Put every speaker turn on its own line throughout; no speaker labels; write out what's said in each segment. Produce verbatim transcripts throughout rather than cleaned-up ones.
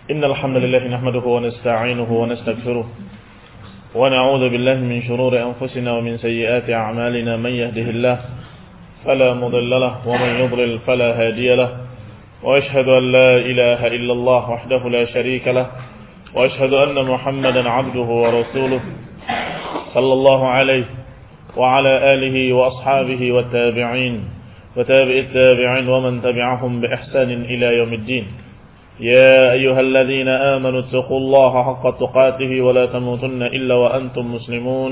إن الحمد لله نحمده ونستعينه ونستغفره ونعوذ بالله من شرور أنفسنا ومن سيئات أعمالنا. من يهده الله فلا مضل له ومن يضلل فلا هادي له، وأشهد أن لا إله إلا الله وحده لا شريك له، وأشهد أن محمدا عبده ورسوله صلى الله عليه وعلى آله وأصحابه والتابعين وتابع التابعين ومن تبعهم بإحسان إلى يوم الدين. يا أيها الذين آمنوا اتقوا الله حق تقاته ولا تموتن إلا وأنتم مسلمون.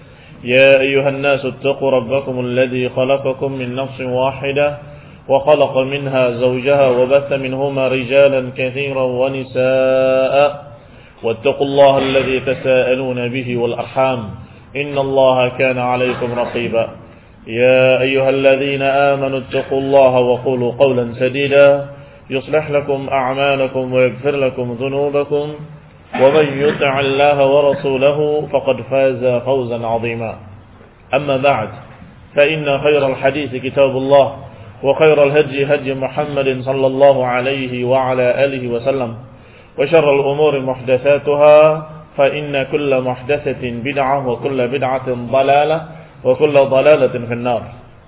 يا أيها الناس اتقوا ربكم الذي خلقكم من نفس واحدة وخلق منها زوجها وبث منهما رجالا كثيرا ونساء، واتقوا الله الذي تساءلون به والأرحام إن الله كان عليكم رقيبا. يا أيها الذين آمنوا اتقوا الله وقولوا قولا سديدا يصلح لكم أعمالكم ويغفر لكم ذنوبكم، ومن يطع الله ورسوله فقد فاز فوزا عظيما. أما بعد، فإن خير الحديث كتاب الله، وخير الهدي هدي محمد صلى الله عليه وعلى آله وسلم، وشر الأمور محدثاتها، فإن كل محدثة بدعة وكل بدعة ضلالة وكل ضلالة في النار.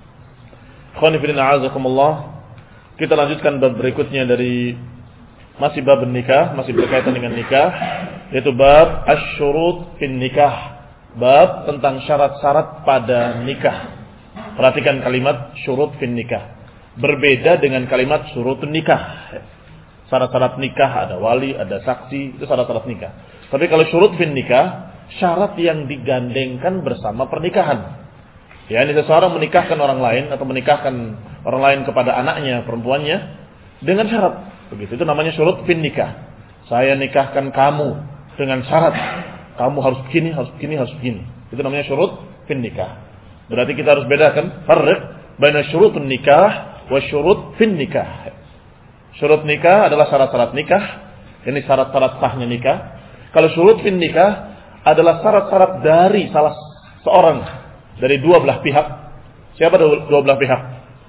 Ikhwani fillah, a'azakum Allah. Kita lanjutkan bab berikutnya dari masih bab nikah, masih berkaitan dengan nikah, yaitu bab asy-syurut fin nikah, bab tentang syarat-syarat pada nikah. Perhatikan kalimat syurut fin nikah, berbeda dengan kalimat syurutun nikah. Syarat-syarat nikah ada wali, ada saksi, itu syarat-syarat nikah. Tapi kalau syurut fin nikah, syarat yang digandengkan bersama pernikahan. Ya, ini seseorang menikahkan orang lain atau menikahkan orang lain kepada anaknya, perempuannya dengan syarat. Begitu, itu namanya syurut fin nikah. Saya nikahkan kamu dengan syarat kamu harus begini, harus begini, harus begini. Itu namanya syurut fin nikah. Berarti kita harus bedakan farq baina syurutun nikah wa syurut fin nikah. Syurut nikah adalah syarat-syarat nikah. Ini syarat-syarat sahnya nikah. Kalau syurut fin nikah adalah syarat-syarat dari salah seorang dari dua belah pihak. Siapa dua belah pihak?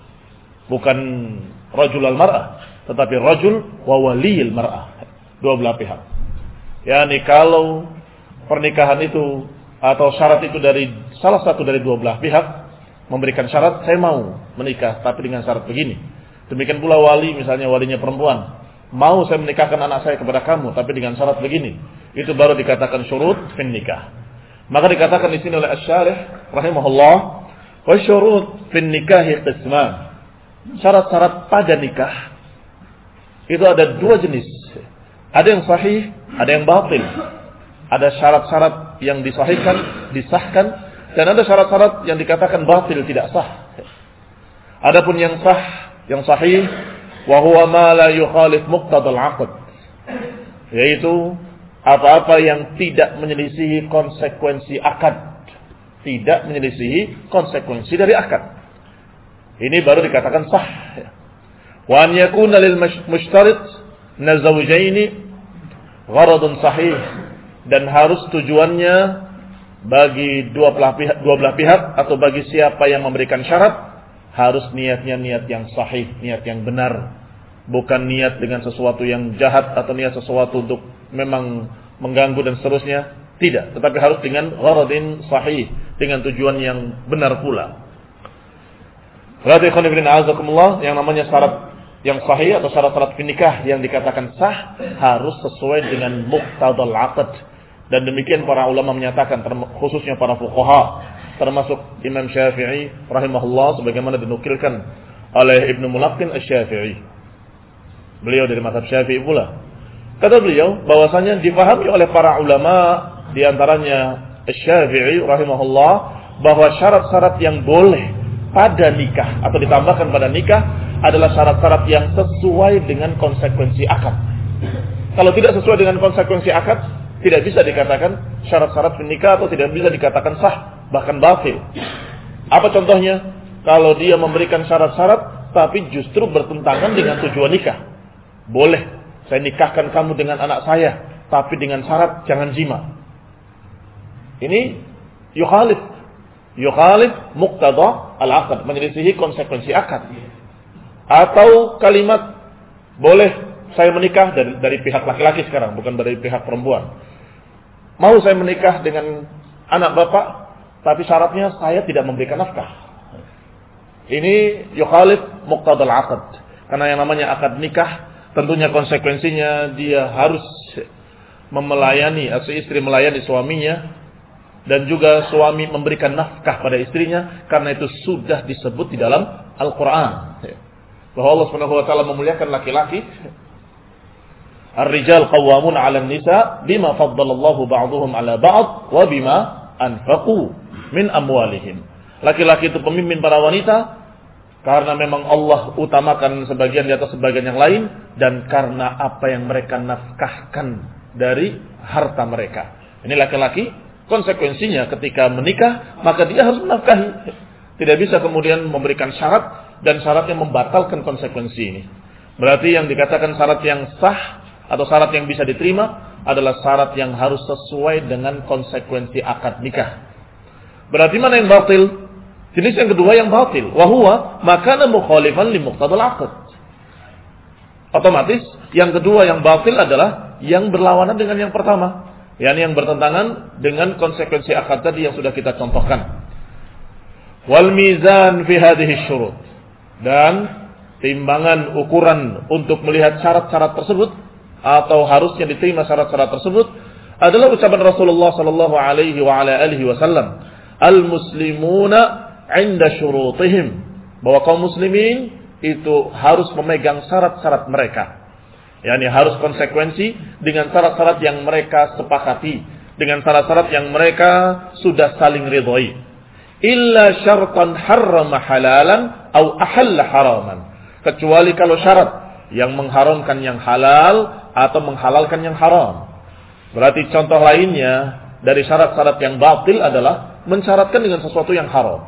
Bukan rajul al-mar'ah, tetapi rajul wa waliyil mar'ah. Dua belah pihak. Yani kalau pernikahan itu atau syarat itu dari salah satu dari dua belah pihak memberikan syarat, saya mau menikah tapi dengan syarat begini. Demikian pula wali, misalnya walinya perempuan, mau saya menikahkan anak saya kepada kamu tapi dengan syarat begini. Itu baru dikatakan syurut fin nikah. Maka dikatakan di sini oleh Asy-Syarih rahimahullah, wa syurut fin nikahi qisman. Syarat-syarat pada nikah itu ada dua jenis. Ada yang sahih, ada yang batil. Ada syarat-syarat yang disahihkan, disahkan, dan ada syarat-syarat yang dikatakan batil, tidak sah. Adapun yang sah, yang sahih, wa huwa ma la yukhalif muqtadal 'aqd, yaitu apa-apa yang tidak menyelisihi konsekuensi akad, tidak menyelisihi konsekuensi dari akad. Ini baru dikatakan sah. Wa an yakuna lil mushtarit nazawjaini gharadun sahih, dan harus tujuannya bagi dua belah pihak, dua belah pihak atau bagi siapa yang memberikan syarat, harus niatnya niat yang sahih, niat yang benar. Bukan niat dengan sesuatu yang jahat atau niat sesuatu untuk memang mengganggu dan seterusnya. Tidak, tetapi harus dengan gharadin sahih, dengan tujuan yang benar pula. Berarti ikhwan fillah azakumullah, yang namanya syarat yang sahih atau syarat-syarat nikah yang dikatakan sah harus sesuai dengan muqtadal 'aqd. Dan demikian para ulama menyatakan, khususnya para fuqaha, termasuk Imam Syafi'i rahimahullah, sebagaimana dinukilkan oleh Ibnu Mulaqqin Asy-Syafi'i. Beliau dari mazhab Syafi'i pula. Kata beliau bahwasanya difahami oleh para ulama, di antaranya Asy-Syafi'i rahimahullah, bahwa syarat-syarat yang boleh pada nikah atau ditambahkan pada nikah adalah syarat-syarat yang sesuai dengan konsekuensi akad. Kalau tidak sesuai dengan konsekuensi akad, tidak bisa dikatakan syarat-syarat nikah atau tidak bisa dikatakan sah, bahkan batil. Apa contohnya? Kalau dia memberikan syarat-syarat tapi justru bertentangan dengan tujuan nikah. Boleh saya nikahkan kamu dengan anak saya, tapi dengan syarat jangan zina. Ini yukhalif, yukhalif muqtada al-aqd, menyelisihi konsekuensi akad. Atau kalimat boleh saya menikah dari, dari pihak laki-laki sekarang, bukan dari pihak perempuan. Mau saya menikah dengan anak bapak, tapi syaratnya saya tidak memberikan nafkah. Ini yukhalif muqtadal aqd. Karena yang namanya akad nikah, tentunya konsekuensinya dia harus memelayani, atau istri melayani suaminya, dan juga suami memberikan nafkah pada istrinya, karena itu sudah disebut di dalam Al-Quran bahwa Allah Subhanahu wa taala memuliakan laki-laki. Ar-rijal qawwamun 'alan nisa bima faddalallahu ba'dhum 'ala ba'd wa bima anfaqu min amwalihim. Laki-laki itu pemimpin para wanita karena memang Allah utamakan sebagian di atas sebagian yang lain, dan karena apa yang mereka nafkahkan dari harta mereka. Ini laki-laki, konsekuensinya ketika menikah maka dia harus menafkahi. Tidak bisa kemudian memberikan syarat dan syaratnya membatalkan konsekuensi ini. Berarti yang dikatakan syarat yang sah atau syarat yang bisa diterima adalah syarat yang harus sesuai dengan konsekuensi akad nikah. Berarti mana yang batil? Jenis yang kedua yang batil. Wa huwa makana mukhalifan li muqtadal aqd. Otomatis yang kedua yang batil adalah yang berlawanan dengan yang pertama, yakni yang bertentangan dengan konsekuensi akad tadi yang sudah kita contohkan. Wal mizan fi hadhihi syurut, dan timbangan ukuran untuk melihat syarat-syarat tersebut atau harusnya diterima syarat-syarat tersebut adalah ucapan Rasulullah sallallahu alaihi wa ala alihi wasallam, al muslimuna 'inda syurutihim, bahwa kaum muslimin itu harus memegang syarat-syarat mereka, yakni harus konsekuensi dengan syarat-syarat yang mereka sepakati, dengan syarat-syarat yang mereka sudah saling ridhoi. Illa syartan harrama halalan au ahalla haraman, kecuali kalau syarat yang mengharamkan yang halal atau menghalalkan yang haram. Berarti contoh lainnya dari syarat-syarat yang batil adalah mensyaratkan dengan sesuatu yang haram.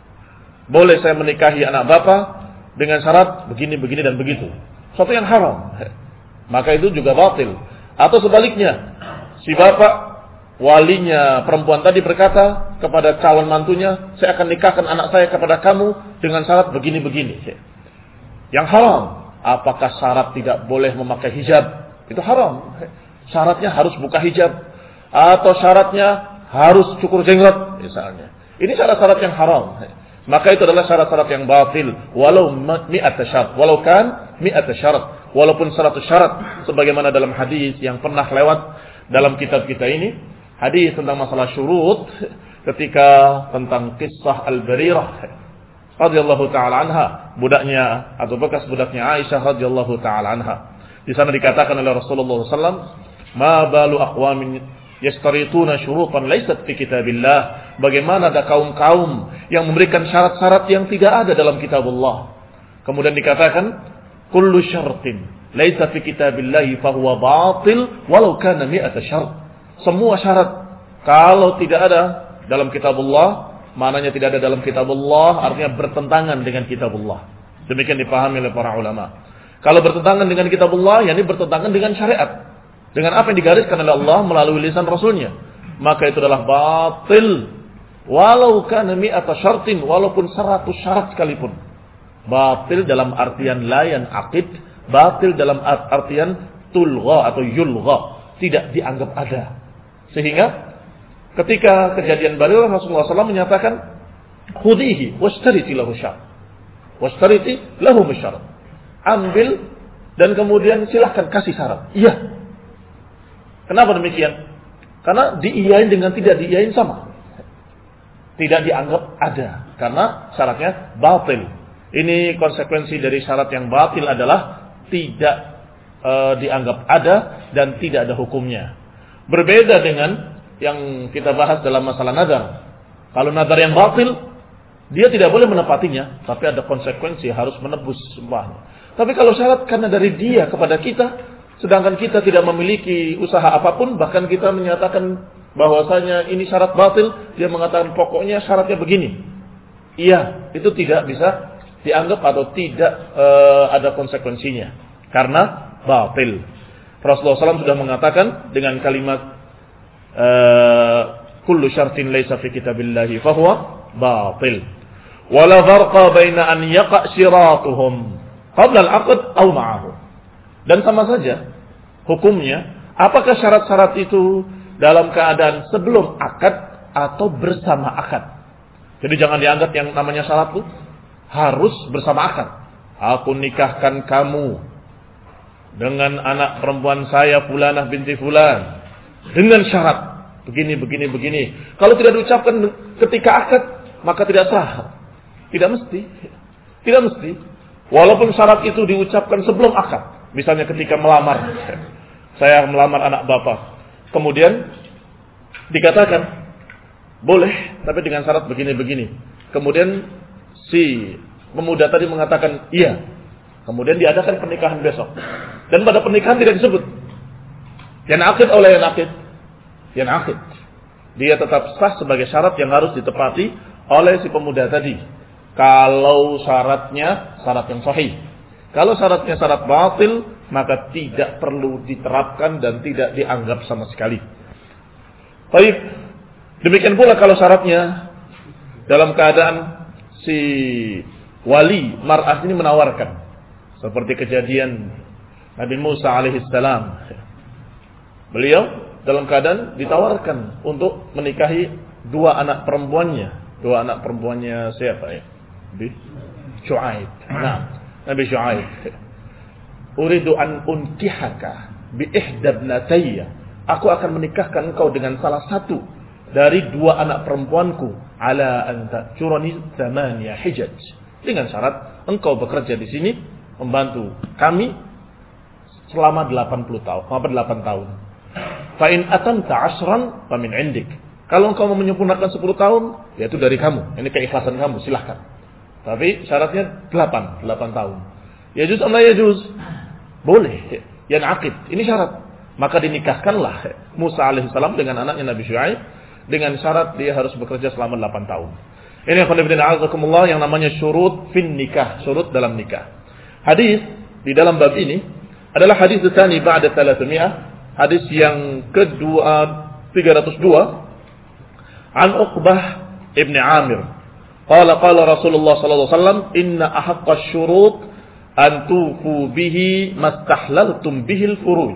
Boleh saya menikahi anak bapak dengan syarat begini, begini dan begitu, sesuatu yang haram, maka itu juga batil. Atau sebaliknya, si bapak walinya perempuan tadi berkata kepada calon mantunya, saya akan nikahkan anak saya kepada kamu dengan syarat begini-begini, yang haram. Apakah syarat tidak boleh memakai hijab? Itu haram. Syaratnya harus buka hijab, atau syaratnya harus cukur jenggot misalnya. Ini syarat-syarat yang haram. Maka itu adalah syarat-syarat yang batil. Walau mi'at syarat, walau kan mi'at syarat, walaupun seratus syarat, sebagaimana dalam hadis yang pernah lewat dalam kitab kita ini, hadis tentang masalah syurut, ketika tentang kisah Al-Barirah radhiyallahu taala anha, budaknya atau bekas budaknya Aisyah radhiyallahu taala anha. Di sana dikatakan oleh Rasulullah sallallahu alaihi wasallam, "Ma balu aqwamin yastarituna syurutan laysat fi kitabillah." Bagaimana ada kaum-kaum yang memberikan syarat-syarat yang tidak ada dalam kitabullah. Kemudian dikatakan, "Kullu syartin laysa fi kitabillah fa huwa batil walau kana mi'ata syart." Semua syarat kalau tidak ada dalam kitabullah, maknanya tidak ada dalam kitabullah artinya bertentangan dengan kitabullah. Demikian dipahami oleh para ulama. Kalau bertentangan dengan kitabullah, yakni bertentangan dengan syariat, dengan apa yang digariskan oleh Allah melalui lisan Rasulnya, maka itu adalah batil. Walau kana mi'ata syartin, walaupun seratus syarat sekalipun. Batil dalam artian layan aqid, batil dalam artian tulgha atau yulgha, tidak dianggap ada. Sehingga ketika kejadian Barirah, Rasulullah sallallahu alaihi wasallam menyatakan, "Khudihi washtariti lahu syart." Washtariti lahu syarat. Ambil dan kemudian silahkan kasih syarat. Iya. Kenapa demikian? Karena diiyain dengan tidak diiyain sama. Tidak dianggap ada, karena syaratnya batil. Ini konsekuensi dari syarat yang batil adalah tidak e, dianggap ada dan tidak ada hukumnya. Berbeda dengan yang kita bahas dalam masalah nadar. Kalau nadar yang batil, dia tidak boleh menepatinya, tapi ada konsekuensi harus menebus sumpahnya. Tapi kalau syarat karena dari dia kepada kita, sedangkan kita tidak memiliki usaha apapun, bahkan kita menyatakan bahwasanya ini syarat batil, dia mengatakan pokoknya syaratnya begini. Iya, itu tidak bisa dianggap atau tidak e, ada konsekuensinya karena batil. Rasulullah sallallahu alaihi wasallam sudah mengatakan dengan kalimat kullu syartin laysa fi kitabillahi fahuwa batil. Wala farqa baina an yaqa syiratuhum qabla al-'aqd aw ma'ahu. Dan sama saja hukumnya, apakah syarat-syarat itu dalam keadaan sebelum akad atau bersama akad. Jadi jangan dianggap yang namanya syarat itu harus bersama akad. Aku nikahkan kamu dengan anak perempuan saya Fulanah binti Fulan dengan syarat begini, begini, begini. Kalau tidak diucapkan ketika akad, maka tidak sah. Tidak mesti. Tidak mesti. Walaupun syarat itu diucapkan sebelum akad. Misalnya ketika melamar. Saya melamar anak bapak. Kemudian dikatakan, boleh, tapi dengan syarat begini-begini. Kemudian si pemuda tadi mengatakan, iya. Kemudian diadakan pernikahan besok. Dan pada pernikahan tidak disebut. Yang akid oleh yang akid. Yang akid. Dia tetap sah sebagai syarat yang harus ditepati oleh si pemuda tadi. Kalau syaratnya syarat yang sahih. Kalau syaratnya syarat batil, maka tidak perlu diterapkan dan tidak dianggap sama sekali. Baik. Demikian pula kalau syaratnya dalam keadaan si wali mar'ah ini menawarkan. Seperti kejadian Nabi Musa alaihissalam. Beliau dalam keadaan ditawarkan untuk menikahi dua anak perempuannya. Dua anak perempuannya siapa ya? Nabi Syuaib. Nah, Nabi Syuaib. Uridu an unkihaka bi ihdabnatayya. Aku akan menikahkan engkau dengan salah satu dari dua anak perempuanku. Ala an ta'jurani thamaniya hijaj. Dengan syarat engkau bekerja di sini membantu kami selama delapan puluh tahun, selama delapan tahun. Fa in atamta ashran fa min indik. Kalau engkau mau menyempurnakan sepuluh tahun, yaitu dari kamu. Ini keikhlasan kamu, silahkan. Tapi syaratnya delapan, delapan tahun. Yajuz am la yajuz? Boleh. Yang akid, ini syarat. Maka dinikahkanlah Musa alaihissalam dengan anaknya Nabi Syuaib dengan syarat dia harus bekerja selama delapan tahun. Ini yang namanya syurut fin nikah, syurut dalam nikah. Hadis di dalam bab ini adalah hadis tsani ba'da thalathmi'ah, hadis yang kedua tiga ratus dua. An Uqbah ibn Amir. Qala qala Rasulullah sallallahu alaihi wasallam, "Inna ahaqqa syurut an tufu bihi mastahlaltum bihi al-furuj."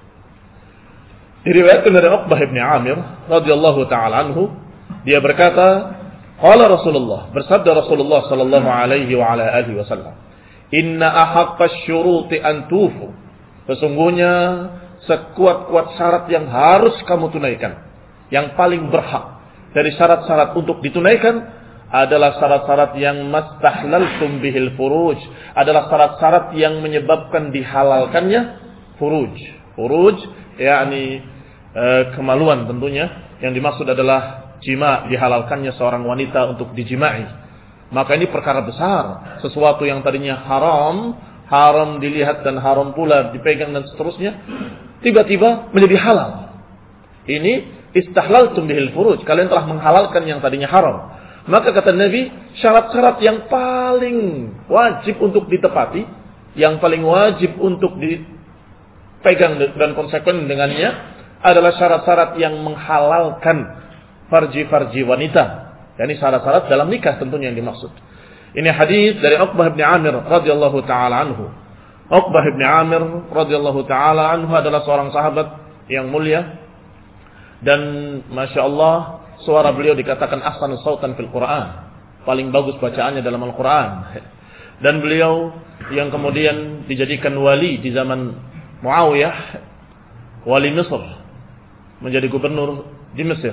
Diriwayatkan dari Uqbah ibn Amir radhiyallahu taala anhu, dia berkata, qala Rasulullah, bersabda Rasulullah sallallahu alaihi wa ala alihi wasallam, "Inna ahaqqa syuruti an tufu." Sesungguhnya sekuat-kuat syarat yang harus kamu tunaikan, yang paling berhak dari syarat-syarat untuk ditunaikan adalah syarat-syarat yang mastahlaltum bihil furuj, adalah syarat-syarat yang menyebabkan dihalalkannya furuj. Furuj yakni e, kemaluan tentunya, yang dimaksud adalah jima, dihalalkannya seorang wanita untuk dijimai. Maka ini perkara besar, sesuatu yang tadinya haram, haram dilihat dan haram pula dipegang dan seterusnya, tiba-tiba menjadi halal. Ini istahlaltum bihil furuj, kalian telah menghalalkan yang tadinya haram. Maka kata Nabi, syarat-syarat yang paling wajib untuk ditepati, yang paling wajib untuk dipegang dan konsekuen dengannya adalah syarat-syarat yang menghalalkan farji-farji wanita. Yani syarat-syarat dalam nikah tentunya yang dimaksud. Ini hadis dari Uqbah bin Amir radhiyallahu taala anhu. Uqbah bin Amir radhiyallahu taala anhu adalah seorang sahabat yang mulia. Dan Masya Allah, suara beliau dikatakan ahsanu sautan fil Quran, paling bagus bacaannya dalam Al-Quran. Dan beliau yang kemudian dijadikan wali di zaman Muawiyah, wali Mesir, menjadi gubernur di Mesir.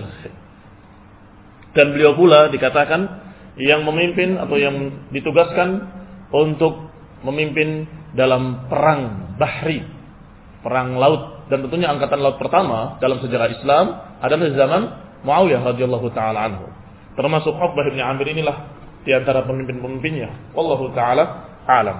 Dan beliau pula dikatakan yang memimpin atau yang ditugaskan untuk memimpin dalam perang bahri, perang laut. Dan tentunya angkatan laut pertama dalam sejarah Islam adalah di zaman Muawiyah radhiyallahu taala anhu. Termasuk Uqbah bin Amir inilah di antara pemimpin-pemimpinnya. Wallahu taala a'lam.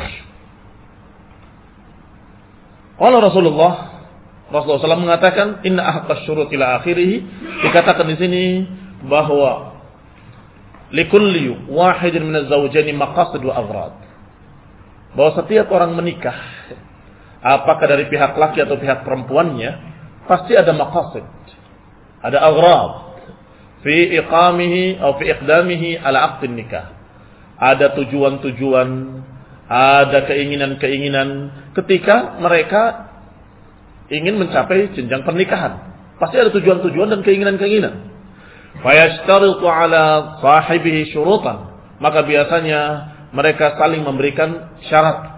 Qala Rasulullah Rasulullah sallallahu alaihi wasallam mengatakan, "Inna ahqqash syurut ila akhirih." Dikatakan di sini bahwa likulli wahidin min az-zawjaini maqasid wa aghrad. Bahwa setiap orang menikah, apakah dari pihak laki atau pihak perempuannya, pasti ada maqasid, ada aghrad fi iqamihi atau fi iqdamihi ala aqdin nikah. Ada tujuan-tujuan, ada keinginan-keinginan ketika mereka ingin mencapai jenjang pernikahan. Pasti ada tujuan-tujuan dan keinginan-keinginan. Fayashtaritu ala sahibihi syurutan. Maka biasanya mereka saling memberikan syarat.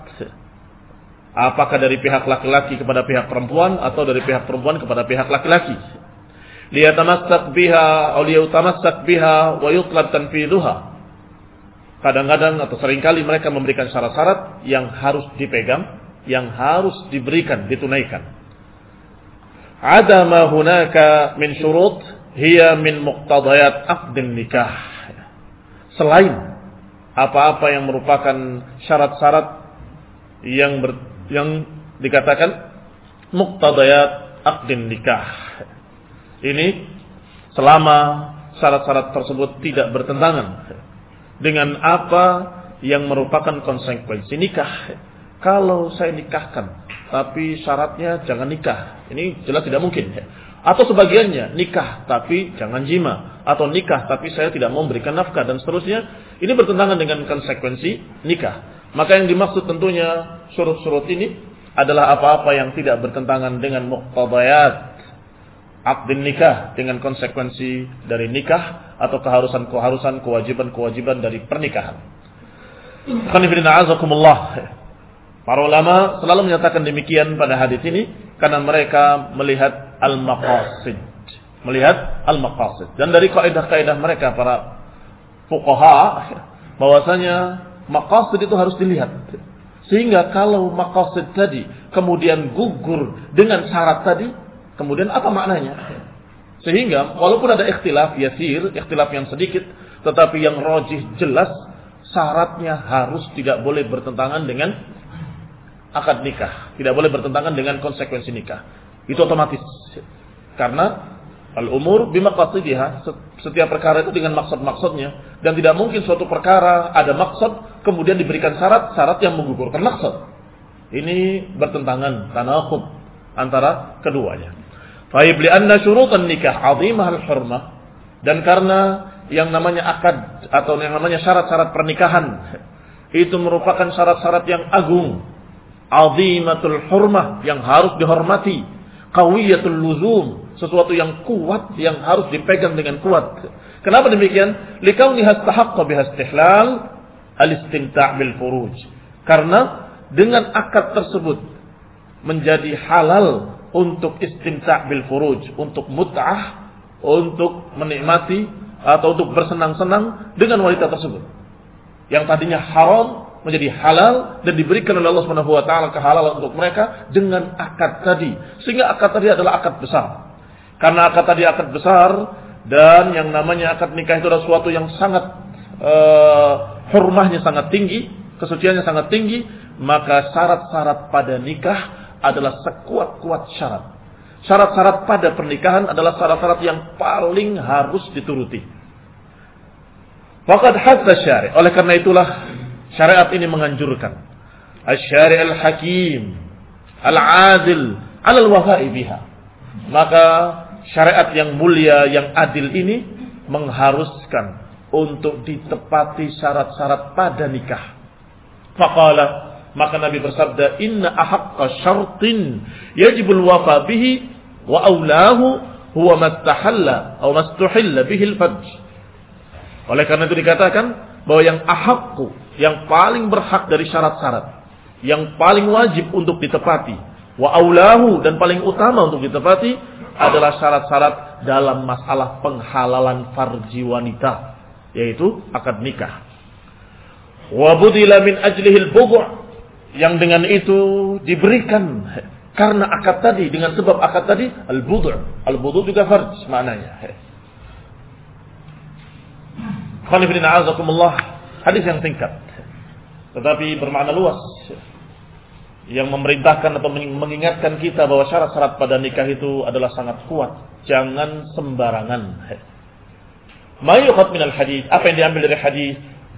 Apakah dari pihak laki-laki kepada pihak perempuan atau dari pihak perempuan kepada pihak laki-laki. Liyatamassak biha atau liyutamassak biha wa yutlab tanfidhuha. Kadang-kadang atau seringkali mereka memberikan syarat-syarat yang harus dipegang, yang harus diberikan, ditunaikan. Ada ma hunaka min syurut hiya min muqtadayat aqdin nikah. Selain apa-apa yang merupakan syarat-syarat yang ber, yang dikatakan muqtadayat aqdin nikah. Ini selama syarat-syarat tersebut tidak bertentangan dengan apa yang merupakan konsekuensi nikah. Kalau saya nikahkan tapi syaratnya jangan nikah, ini jelas tidak mungkin. Atau sebagiannya nikah tapi jangan jima, atau nikah tapi saya tidak mau memberikan nafkah dan seterusnya. Ini bertentangan dengan konsekuensi nikah. Maka yang dimaksud tentunya syurut-syurut ini adalah apa-apa yang tidak bertentangan dengan muqtadayat aqdin nikah, dengan konsekuensi dari nikah atau keharusan-keharusan, kewajiban-kewajiban dari pernikahan. Qanifidina azakumullah. Para ulama selalu menyatakan demikian pada hadis ini karena mereka melihat al-maqasid, melihat al-maqasid. Dan dari kaidah-kaidah mereka para fuqaha bahwasanya maqasid itu harus dilihat. Sehingga kalau maqasid tadi kemudian gugur dengan syarat tadi, kemudian apa maknanya? Sehingga walaupun ada ikhtilaf yasir, ikhtilaf yang sedikit, tetapi yang rajih jelas syaratnya harus tidak boleh bertentangan dengan akad nikah, tidak boleh bertentangan dengan konsekuensi nikah. Itu otomatis. Karena al-umur bimaqasidiha, setiap perkara itu dengan maksud-maksudnya, dan tidak mungkin suatu perkara ada maksud kemudian diberikan syarat-syarat yang menggugurkan maksud. Ini bertentangan, tanaqud antara keduanya. Fa ibli anna syurutan nikah 'azimah al-hurmah, dan karena yang namanya akad atau yang namanya syarat-syarat pernikahan itu merupakan syarat-syarat yang agung, 'azimatul hurmah, yang harus dihormati, qawiyatul luzum, sesuatu yang kuat, yang harus dipegang dengan kuat. Kenapa demikian? Likauniha istahaqqa biha istihlal al-istimta' bil furuj. Karena dengan akad tersebut menjadi halal untuk istimta' bil furuj, untuk mut'ah, untuk menikmati atau untuk bersenang-senang dengan wanita tersebut. Yang tadinya haram menjadi halal dan diberikan oleh Allah Subhanahu wa taala kehalalan untuk mereka dengan akad tadi. Sehingga akad tadi adalah akad besar. Karena akad tadi akad besar, dan yang namanya akad nikah itu adalah sesuatu yang sangat uh, hurmahnya sangat tinggi, kesuciannya sangat tinggi, maka syarat-syarat pada nikah adalah sekuat-kuat syarat. Syarat-syarat pada pernikahan adalah syarat-syarat yang paling harus dituruti. Faqad hadza syari', oleh karena itulah syariat ini menganjurkan asy-syari' al-hakim al-'adil 'ala al-wafa'i biha. Maka syariat yang mulia, yang adil ini mengharuskan untuk ditepati syarat-syarat pada nikah. Faqala, maka Nabi bersabda, inna ahaqqa syartin yajibul wafa bihi wa aulahu huwa mastahalla atau mastuhilla bihi al-fajj. Oleh karena itu dikatakan bahwa yang ahaqqu, yang paling berhak dari syarat-syarat, yang paling wajib untuk ditepati, wa aulahu, dan paling utama untuk ditepati adalah syarat-syarat dalam masalah penghalalan farji wanita, yaitu akad nikah. Wa budila min ajlihi al-budu', yang dengan itu diberikan karena akad tadi, dengan sebab akad tadi al-budu'. Al-budu' juga farj maknanya. Khalifina azakumullah, hadis yang singkat tetapi bermakna luas, yang memerintahkan atau mengingatkan kita bahwa syarat-syarat pada nikah itu adalah sangat kuat. Jangan sembarangan. Ma yuqad min al-hadis, apa yang diambil dari hadis?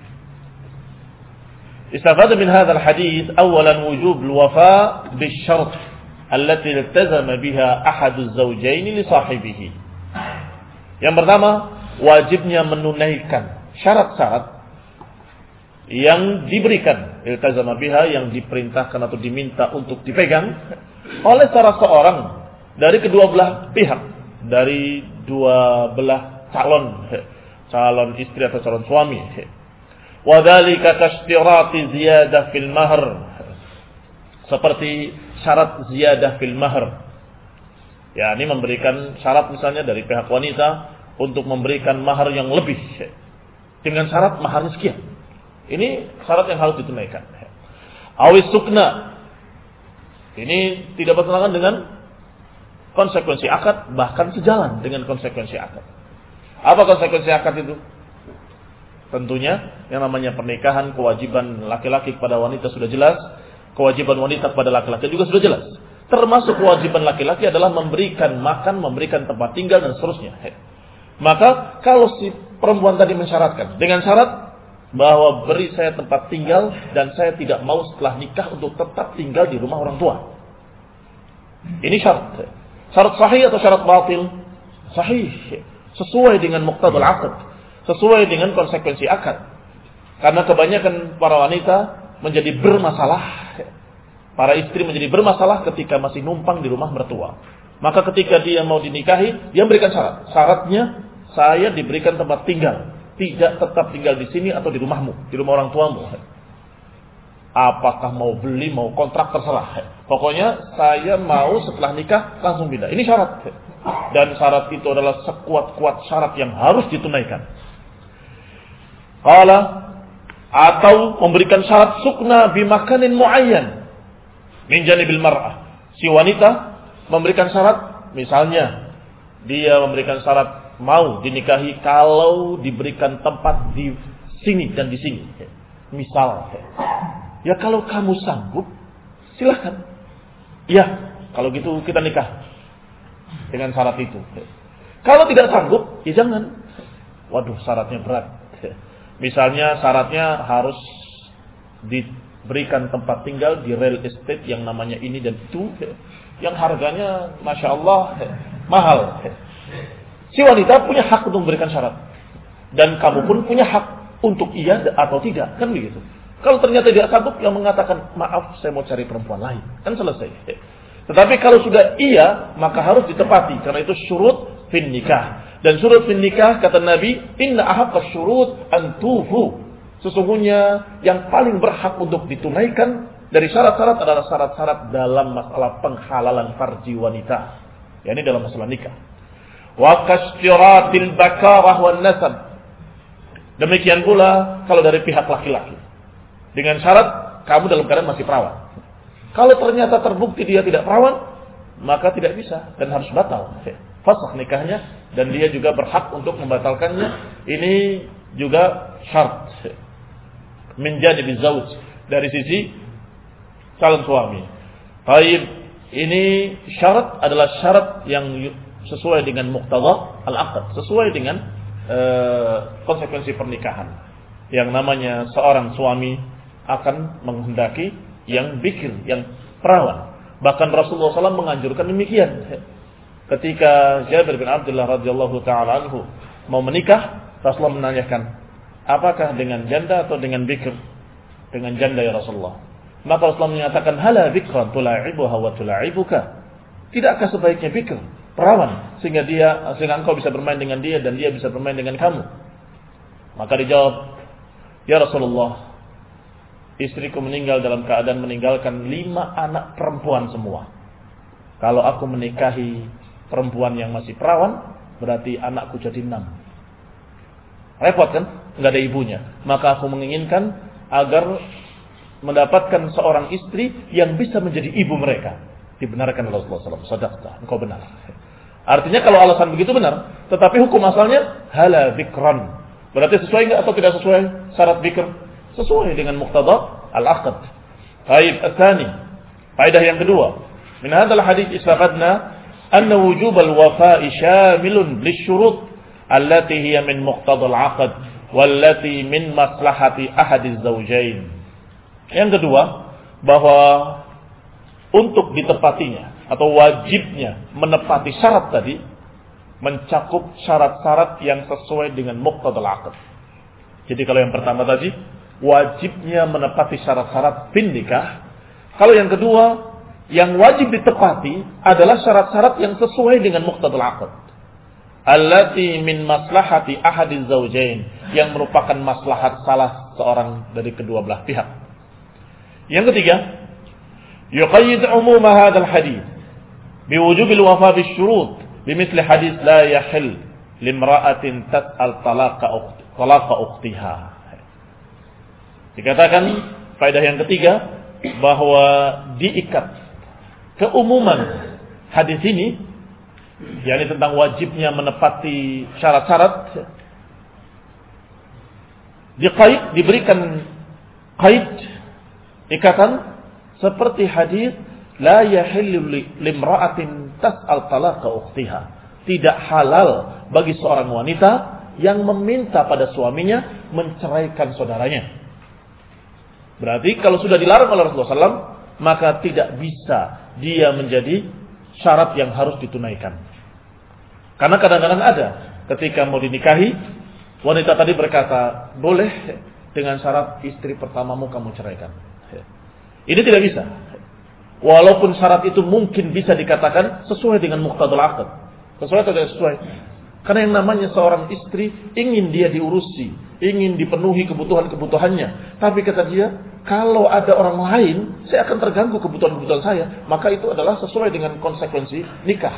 Istafada min hadzal hadis awalan wujub al-wafa bisyart allati iltazama biha ahad az-zawjayn li sahibihi. Yang pertama, wajibnya menunaikan syarat-syarat yang diberikan iltazama biha, yang diperintahkan atau diminta untuk dipegang oleh salah seorang dari kedua belah pihak, dari dua belah calon calon istri atau calon suami. Wa dzalika kashtirati ziyadah fil mahr, seperti syarat ziyadah fil mahr, ya ini memberikan syarat misalnya dari pihak wanita untuk memberikan mahar yang lebih dengan syarat maharnya sekian. Ini syarat yang harus ditunaikan. Awis sukna, ini tidak bertentangan dengan konsekuensi akad, bahkan sejalan dengan konsekuensi akad. Apa konsekuensi akad itu? Tentunya yang namanya pernikahan, kewajiban laki-laki kepada wanita sudah jelas, kewajiban wanita kepada laki-laki juga sudah jelas. Termasuk kewajiban laki-laki adalah memberikan makan, memberikan tempat tinggal dan seterusnya. Maka kalau si perempuan tadi mensyaratkan dengan syarat bahwa beri saya tempat tinggal dan saya tidak mau setelah nikah untuk tetap tinggal di rumah orang tua. Ini syarat. Syarat sahih atau syarat batil? Sahih. Sesuai dengan muqtadul aqd, sesuai dengan konsekuensi akad. Karena kebanyakan para wanita menjadi bermasalah, para istri menjadi bermasalah ketika masih numpang di rumah mertua. Maka ketika dia mau dinikahi, dia memberikan syarat. Syaratnya, saya diberikan tempat tinggal, tidak tetap tinggal di sini atau di rumahmu, di rumah orang tuamu. Apakah mau beli, mau kontrak, terserah. Pokoknya saya mau setelah nikah langsung pindah. Ini syarat. Dan syarat itu adalah sekuat-kuat syarat yang harus ditunaikan. Qala, atau memberikan syarat sukna bimakanin muayyan min janibil mar'ah. Si wanita memberikan syarat, misalnya dia memberikan syarat mau dinikahi kalau diberikan tempat di sini dan di sini. Misal, ya kalau kamu sanggup, silahkan. Ya, kalau gitu kita nikah dengan syarat itu. Kalau tidak sanggup, ya jangan. Waduh, syaratnya berat. Misalnya syaratnya harus diberikan tempat tinggal di real estate yang namanya ini dan itu, yang harganya Masya Allah mahal. Si wanita punya hak untuk memberikan syarat. Dan kamu pun punya hak untuk iya atau tidak. Kan begitu. Kalau ternyata tidak sanggup, yang mengatakan, maaf saya mau cari perempuan lain. Kan selesai. Tetapi kalau sudah iya, maka harus ditepati. Karena itu syurut fin nikah. Dan syurut fin nikah, kata Nabi, inna ahaqqa syurut antufu. Sesungguhnya yang paling berhak untuk ditunaikan dari syarat-syarat adalah syarat-syarat dalam masalah penghalalan farji wanita. Ya, ini dalam masalah nikah. Wa kashtiratil bakarah wan nasab. Demikian pula kalau dari pihak laki-laki. Dengan syarat kamu dalam keadaan masih perawan. Kalau ternyata terbukti dia tidak perawan, maka tidak bisa dan harus batal. Fasakh nikahnya dan dia juga berhak untuk membatalkannya. Ini juga syarat min janibi zauj, dari sisi calon suami. Baik, ini syarat adalah syarat yang sesuai dengan muqtada al-aqd, sesuai dengan uh, konsekuensi pernikahan. Yang namanya seorang suami akan menghendaki yang bikir, yang perawan. Bahkan Rasulullah shallallahu alaihi wasallam menganjurkan demikian. Ketika Jabir bin Abdullah radhiyallahu taala anhu mau menikah, Rasulullah menanyakan, apakah dengan janda atau dengan bikir? Dengan janda ya Rasulullah. Maka Rasulullah menyatakan, hala bikran tula'ibuha wa tula'ibuka. Tidakkah sebaiknya bikir, perawan, sehingga dia sehingga engkau bisa bermain dengan dia dan dia bisa bermain dengan kamu? Maka dijawab, ya Rasulullah, istriku meninggal dalam keadaan meninggalkan lima anak perempuan semua. Kalau aku menikahi perempuan yang masih perawan, berarti anakku jadi enam. Repot kan? Nggak ada ibunya. Maka aku menginginkan agar mendapatkan seorang istri yang bisa menjadi ibu mereka. Dibenarkan oleh Rasulullah shallallahu alaihi wasallam. Sadaqta, engkau benar. Artinya kalau alasan begitu benar, tetapi hukum asalnya hala bikran. Berarti sesuai nggak atau tidak sesuai syarat bikr? Sesuai dengan muqtada al-aqd. Baik, tsani. Faedah yang kedua. Min hadzal hadits istafadna anna wujub al-wafa'i shamilun lisyurut allati hiya min muqtada al-aqd wallati min maslahati ahadiz zawjain. Yang kedua, bahwa untuk ditepatinya atau wajibnya menepati syarat tadi mencakup syarat-syarat yang sesuai dengan muqtada al-aqd. Jadi kalau yang pertama tadi wajibnya menepati syarat-syarat fin nikah. Kalau yang kedua, yang wajib ditepati adalah syarat-syarat yang sesuai dengan muqtadal aqd. Allati min maslahati ahadiz zawjain, yang merupakan maslahat salah seorang dari kedua belah pihak. Yang ketiga, yuqayyid umum hadzal hadits biwujubil wafa bisyurut bimithli hadis la yahil limra'atin tas'al talaqa ukhti talaqa ukhtiha. Dikatakan faedah yang ketiga bahwa diikat keumuman hadis ini, yakni tentang wajibnya menepati syarat-syarat, diqaid, diberikan qaid, ikatan seperti hadis la yahillu limra'atin tas'al talaqa ukhtiha. Tidak halal bagi seorang wanita yang meminta pada suaminya menceraikan saudaranya. Berarti kalau sudah dilarang oleh Rasulullah shallallahu alaihi wasallam, maka tidak bisa dia menjadi syarat yang harus ditunaikan. Karena kadang-kadang ada ketika mau dinikahi, wanita tadi berkata, boleh dengan syarat istri pertamamu kamu ceraikan. Ini tidak bisa. Walaupun syarat itu mungkin bisa dikatakan sesuai dengan muqtadal aqd. Sesuai atau tidak sesuai? Karena yang namanya seorang istri ingin dia diurusi, ingin dipenuhi kebutuhan-kebutuhannya. Tapi kata dia, kalau ada orang lain, saya akan terganggu kebutuhan-kebutuhan saya. Maka itu adalah sesuai dengan konsekuensi nikah.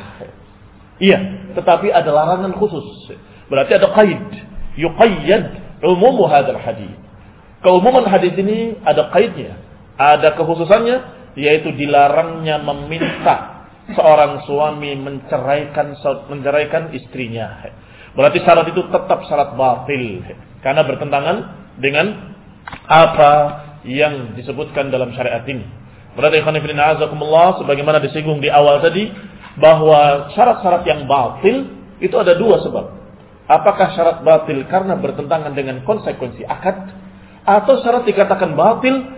Iya, tetapi ada larangan khusus. Berarti ada qaid. Yuqayyad umumu hadzal hadits. Keumuman hadis ini ada qaidnya, ada kekhususannya, yaitu dilarangnya meminta seorang suami menceraikan menceraikan istrinya. Berarti syarat itu tetap syarat batil karena bertentangan dengan apa yang disebutkan dalam syariat ini. Berarti ikhwan fillah azakumullah, sebagaimana disinggung di awal tadi, bahwa syarat-syarat yang batil itu ada dua sebab. Apakah syarat batil karena bertentangan dengan konsekuensi akad, atau syarat dikatakan batil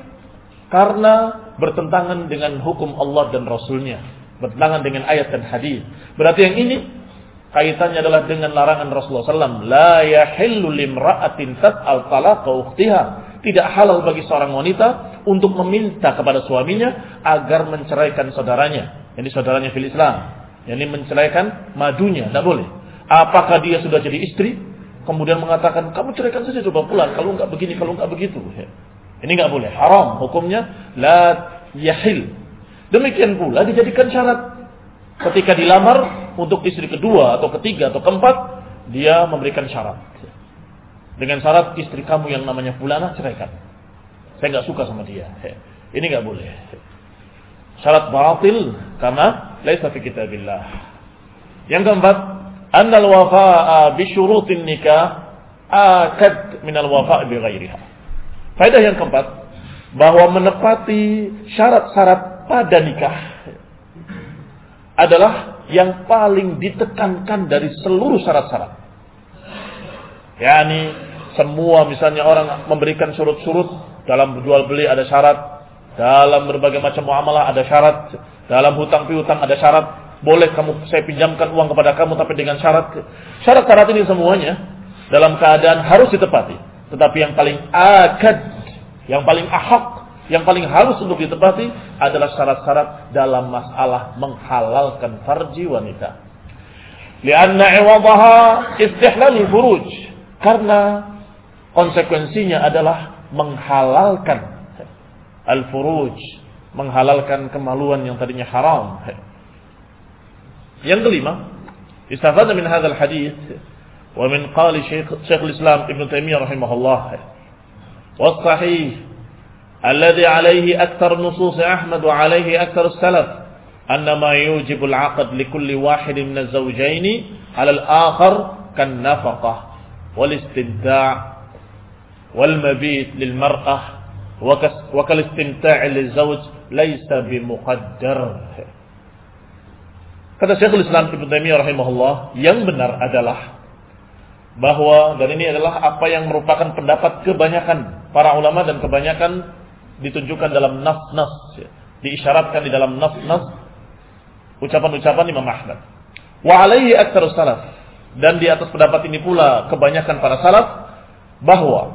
karena bertentangan dengan hukum Allah dan Rasulnya, bertentangan dengan ayat dan hadis. Berarti yang ini kaitannya adalah dengan larangan Rasulullah shallallahu alaihi wasallam, la yahillu limra'atin tas'al talaqa ukhtiha. Tidak halal bagi seorang wanita untuk meminta kepada suaminya agar menceraikan saudaranya, yakni saudaranya fil Islam, yakni menceraikan madunya, tidak boleh. Apakah dia sudah jadi istri kemudian mengatakan kamu ceraikan saja coba pulang, kalau enggak begini, kalau enggak begitu. Ini enggak boleh, haram hukumnya, la yahil. Demikian pula dijadikan syarat ketika dilamar untuk istri kedua atau ketiga atau keempat, dia memberikan syarat. Dengan syarat istri kamu yang namanya fulana ceraikan. Saya enggak suka sama dia. Ini enggak boleh. Syarat batil karena laisa fi kitabillah. Yang keempat, annal wafa'a bi syurutin nikah akad minal wafa' bi ghairiha. Faedah yang keempat, bahwa menepati syarat-syarat pada nikah adalah yang paling ditekankan dari seluruh syarat-syarat. Yani semua misalnya orang memberikan surut-surut, dalam jual beli ada syarat, dalam berbagai macam muamalah ada syarat, dalam hutang piutang ada syarat. Boleh kamu saya pinjamkan uang kepada kamu tapi dengan syarat. Syarat-syarat ini semuanya dalam keadaan harus ditepati. Tetapi yang paling akad, yang paling ahak, yang paling harus untuk ditepati adalah syarat-syarat dalam masalah menghalalkan farji wanita. Lianna iwadaha istihlalul furuj. Karena konsekuensinya adalah menghalalkan al-furuj, menghalalkan kemaluan yang tadinya haram. Yang kelima, istafada min hadzal hadits wa min qali Syekhul Islam Ibnu Taimiyah rahimahullah, was sahih alladhi alayhi akthar nusus Ahmad wa alayhi akthar as-salaf anna ma yujibu al-'aqd li kulli wahidin min az-zawjayn 'ala al-akhar kan nafaqah wal istimta' wal mabit lil mar'ah wa kal istimta' lil zawj laysa bi muqaddar. Kata Syekhul Islam Ibnu Taimiyah rahimahullah, yang benar adalah bahwa, dan ini adalah apa yang merupakan pendapat kebanyakan para ulama dan kebanyakan ditunjukkan dalam nas-nas, diisyaratkan di dalam nas-nas ucapan-ucapan Imam Ahmad. Wa alaihi aktsarus salaf, dan di atas pendapat ini pula kebanyakan para salaf, bahwa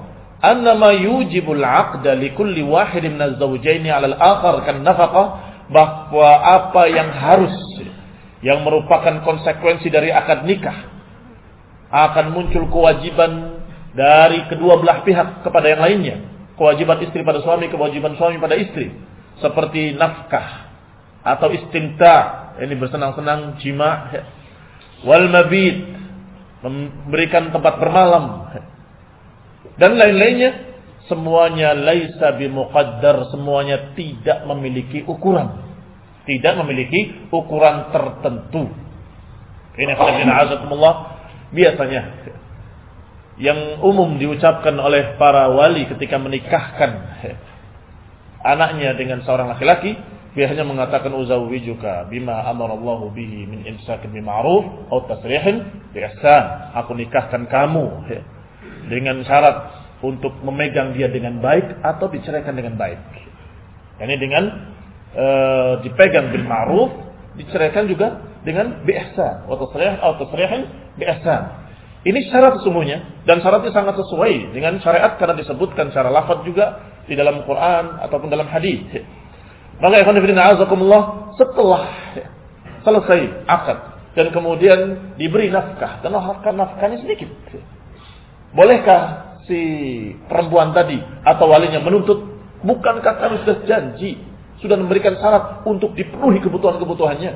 annama yujibul 'aqda li kulli wahidin min az-zawjaini 'ala al-akhar kan nafaqah, bahwa apa yang harus, yang merupakan konsekuensi dari akad nikah, akan muncul kewajiban dari kedua belah pihak kepada yang lainnya. Kewajiban istri pada suami, kewajiban suami pada istri. Seperti nafkah atau istimta, ini bersenang-senang, jima', wal mabit, memberikan tempat bermalam, dan lain-lainnya. Semuanya laisa bimuqaddar, semuanya tidak memiliki ukuran, tidak memiliki ukuran tertentu. Ini azakumullah, biasanya yang umum diucapkan oleh para wali ketika menikahkan anaknya dengan seorang laki-laki, biasanya mengatakan uzawwijuka bima amarallahu bihi min imsakin bima'ruf atau tasrihin bi ihsan. Aku nikahkan kamu dengan syarat untuk memegang dia dengan baik atau diceraikan dengan baik. Ini dengan e, dipegang bil ma'ruf, diceraikan juga dengan bi ihsan atau tasrih atau tasrihin bi ihsan. Ini syarat sesungguhnya, dan syaratnya sangat sesuai dengan syariat karena disebutkan secara lafaz juga di dalam Quran ataupun dalam hadis. Maka ikhwan fillah azakumullah, setelah selesai akad dan kemudian diberi nafkah, dan nafkahnya sedikit, bolehkah si perempuan tadi atau walinya menuntut, bukankah kami sudah janji, sudah memberikan syarat untuk dipenuhi kebutuhan-kebutuhannya?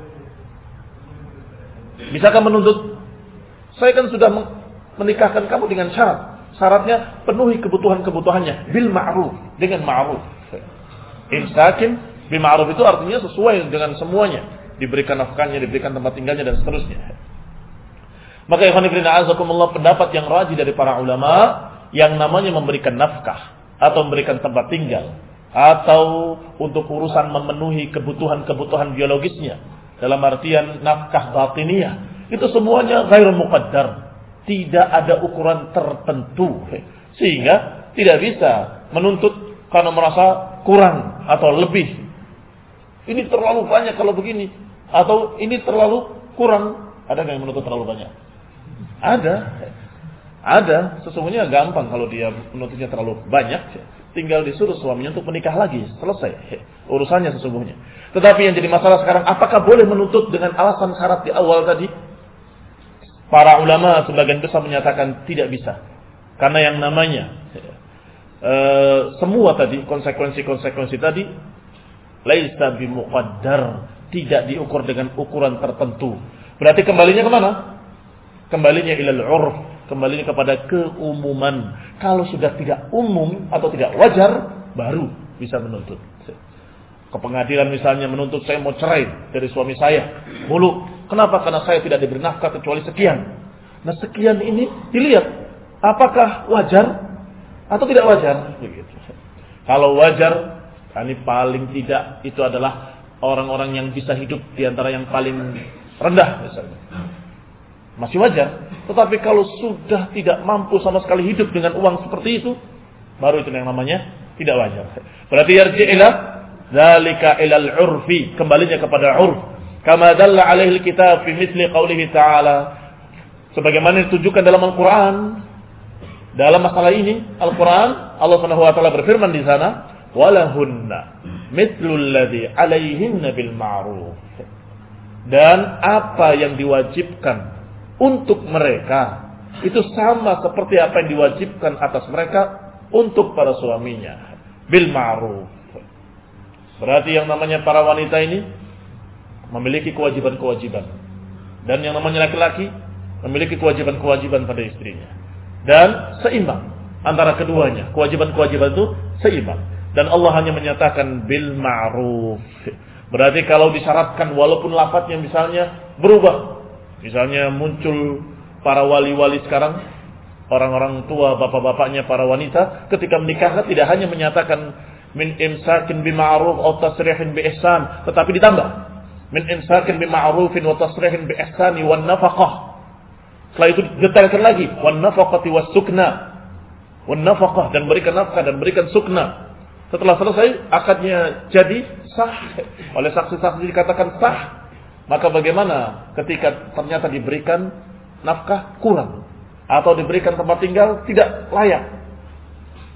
Bisakah menuntut, saya kan sudah menikahkan kamu dengan syarat, syaratnya penuhi kebutuhan-kebutuhannya bil ma'ruf, dengan ma'ruf. Imsakin bil ma'ruf itu artinya sesuai dengan semuanya, diberikan nafkahnya, diberikan tempat tinggalnya, dan seterusnya. Maka ikhwan fillah azakumullah, pendapat yang rajih dari para ulama, yang namanya memberikan nafkah atau memberikan tempat tinggal atau untuk urusan memenuhi kebutuhan-kebutuhan biologisnya, dalam artian nafkah batiniyah, itu semuanya ghairu muqaddar, tidak ada ukuran tertentu, sehingga tidak bisa menuntut karena merasa kurang atau lebih. Ini terlalu banyak kalau begini, atau ini terlalu kurang. Ada yang menuntut terlalu banyak? Ada, ada. Sesungguhnya gampang kalau dia menuntutnya terlalu banyak, tinggal disuruh suaminya untuk menikah lagi, selesai urusannya sesungguhnya. Tetapi yang jadi masalah sekarang, apakah boleh menuntut dengan alasan syarat di awal tadi? Para ulama sebagian besar menyatakan tidak bisa, karena yang namanya e, semua tadi konsekuensi-konsekuensi tadi laisa bimuqaddar, tidak diukur dengan ukuran tertentu. Berarti kembalinya kemana? Kembalinya ilal urf, kembalinya kepada keumuman. Kalau sudah tidak umum atau tidak wajar, baru bisa menuntut. Ke pengadilan misalnya menuntut, saya mau cerai dari suami saya mulu. Kenapa? Karena saya tidak diberi nafkah kecuali sekian. Nah, sekian ini dilihat apakah wajar atau tidak wajar. Begitu. Kalau wajar, ini paling tidak itu adalah orang-orang yang bisa hidup di antara yang paling rendah misalnya, masih wajar. Tetapi kalau sudah tidak mampu sama sekali hidup dengan uang seperti itu, baru itu yang namanya tidak wajar. Berarti yarji ila dzalika ilal urfi, kembalinya kepada urf. Kama dalla alaihi alkitab fi mithli qoulihi ta'ala, sebagaimana ditujukan dalam Al-Qur'an dalam masalah ini. Al-Qur'an, Allah Subhanahu wa taala berfirman di sana, walahunna mithlul ladzi alaihinna bil ma'ruf. Dan apa yang diwajibkan untuk mereka itu sama seperti apa yang diwajibkan atas mereka untuk para suaminya, bil ma'ruf. Berarti yang namanya para wanita ini memiliki kewajiban-kewajiban, dan yang namanya laki-laki memiliki kewajiban-kewajiban pada istrinya, dan seimbang antara keduanya. Kewajiban-kewajiban itu seimbang, dan Allah hanya menyatakan bil ma'ruf. Berarti kalau disyaratkan walaupun lafadznya misalnya berubah, misalnya muncul para wali-wali sekarang, orang-orang tua, bapak-bapaknya para wanita ketika menikah tidak hanya menyatakan min imsakin bima'ruf atau tasrihin bi ihsan, tetapi ditambah min imsakin bima'rufin wa tasrihin bi ihsani wan nafaqah. Setelah itu detailkan lagi wan nafaqati was sukna, wan nafaqah, dan berikan nafkah dan berikan sukna. Setelah selesai akadnya jadi sah, oleh saksi-saksi dikatakan sah. Maka bagaimana ketika ternyata diberikan nafkah kurang atau diberikan tempat tinggal tidak layak?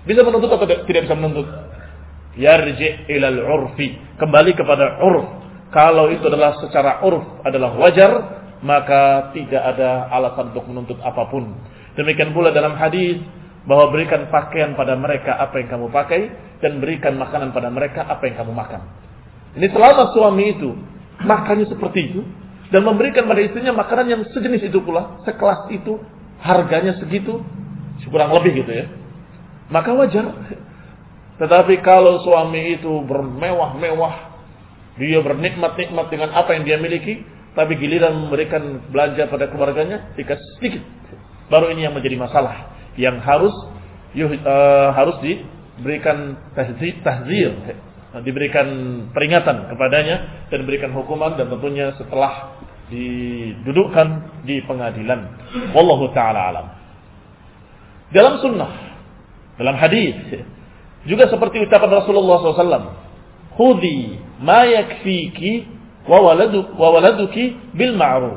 Bisa menuntut atau tidak bisa menuntut? Yarji' ilal urfi, kembali kepada urf. Kalau itu adalah secara urf adalah wajar, maka tidak ada alasan untuk menuntut apapun. Demikian pula dalam hadis bahwa berikan pakaian pada mereka apa yang kamu pakai dan berikan makanan pada mereka apa yang kamu makan. Ini selama suami itu makannya seperti itu dan memberikan pada istrinya makanan yang sejenis itu pula, sekelas itu, harganya segitu, kurang lebih gitu ya, maka wajar. Tetapi kalau suami itu bermewah-mewah, dia bernikmat-nikmat dengan apa yang dia miliki, tapi giliran memberikan belanja pada keluarganya dikasih sedikit, baru ini yang menjadi masalah, yang harus yuh, uh, harus diberikan tahzir, tahzir, diberikan peringatan kepadanya dan diberikan hukuman, dan tentunya setelah didudukkan di pengadilan. Wallahu ta'ala alam. Dalam sunnah, dalam hadis juga seperti ucapan Rasulullah shallallahu alaihi wasallam, khudhi ma yakfiki wa waladuk wa waladuki bil ma'ruf.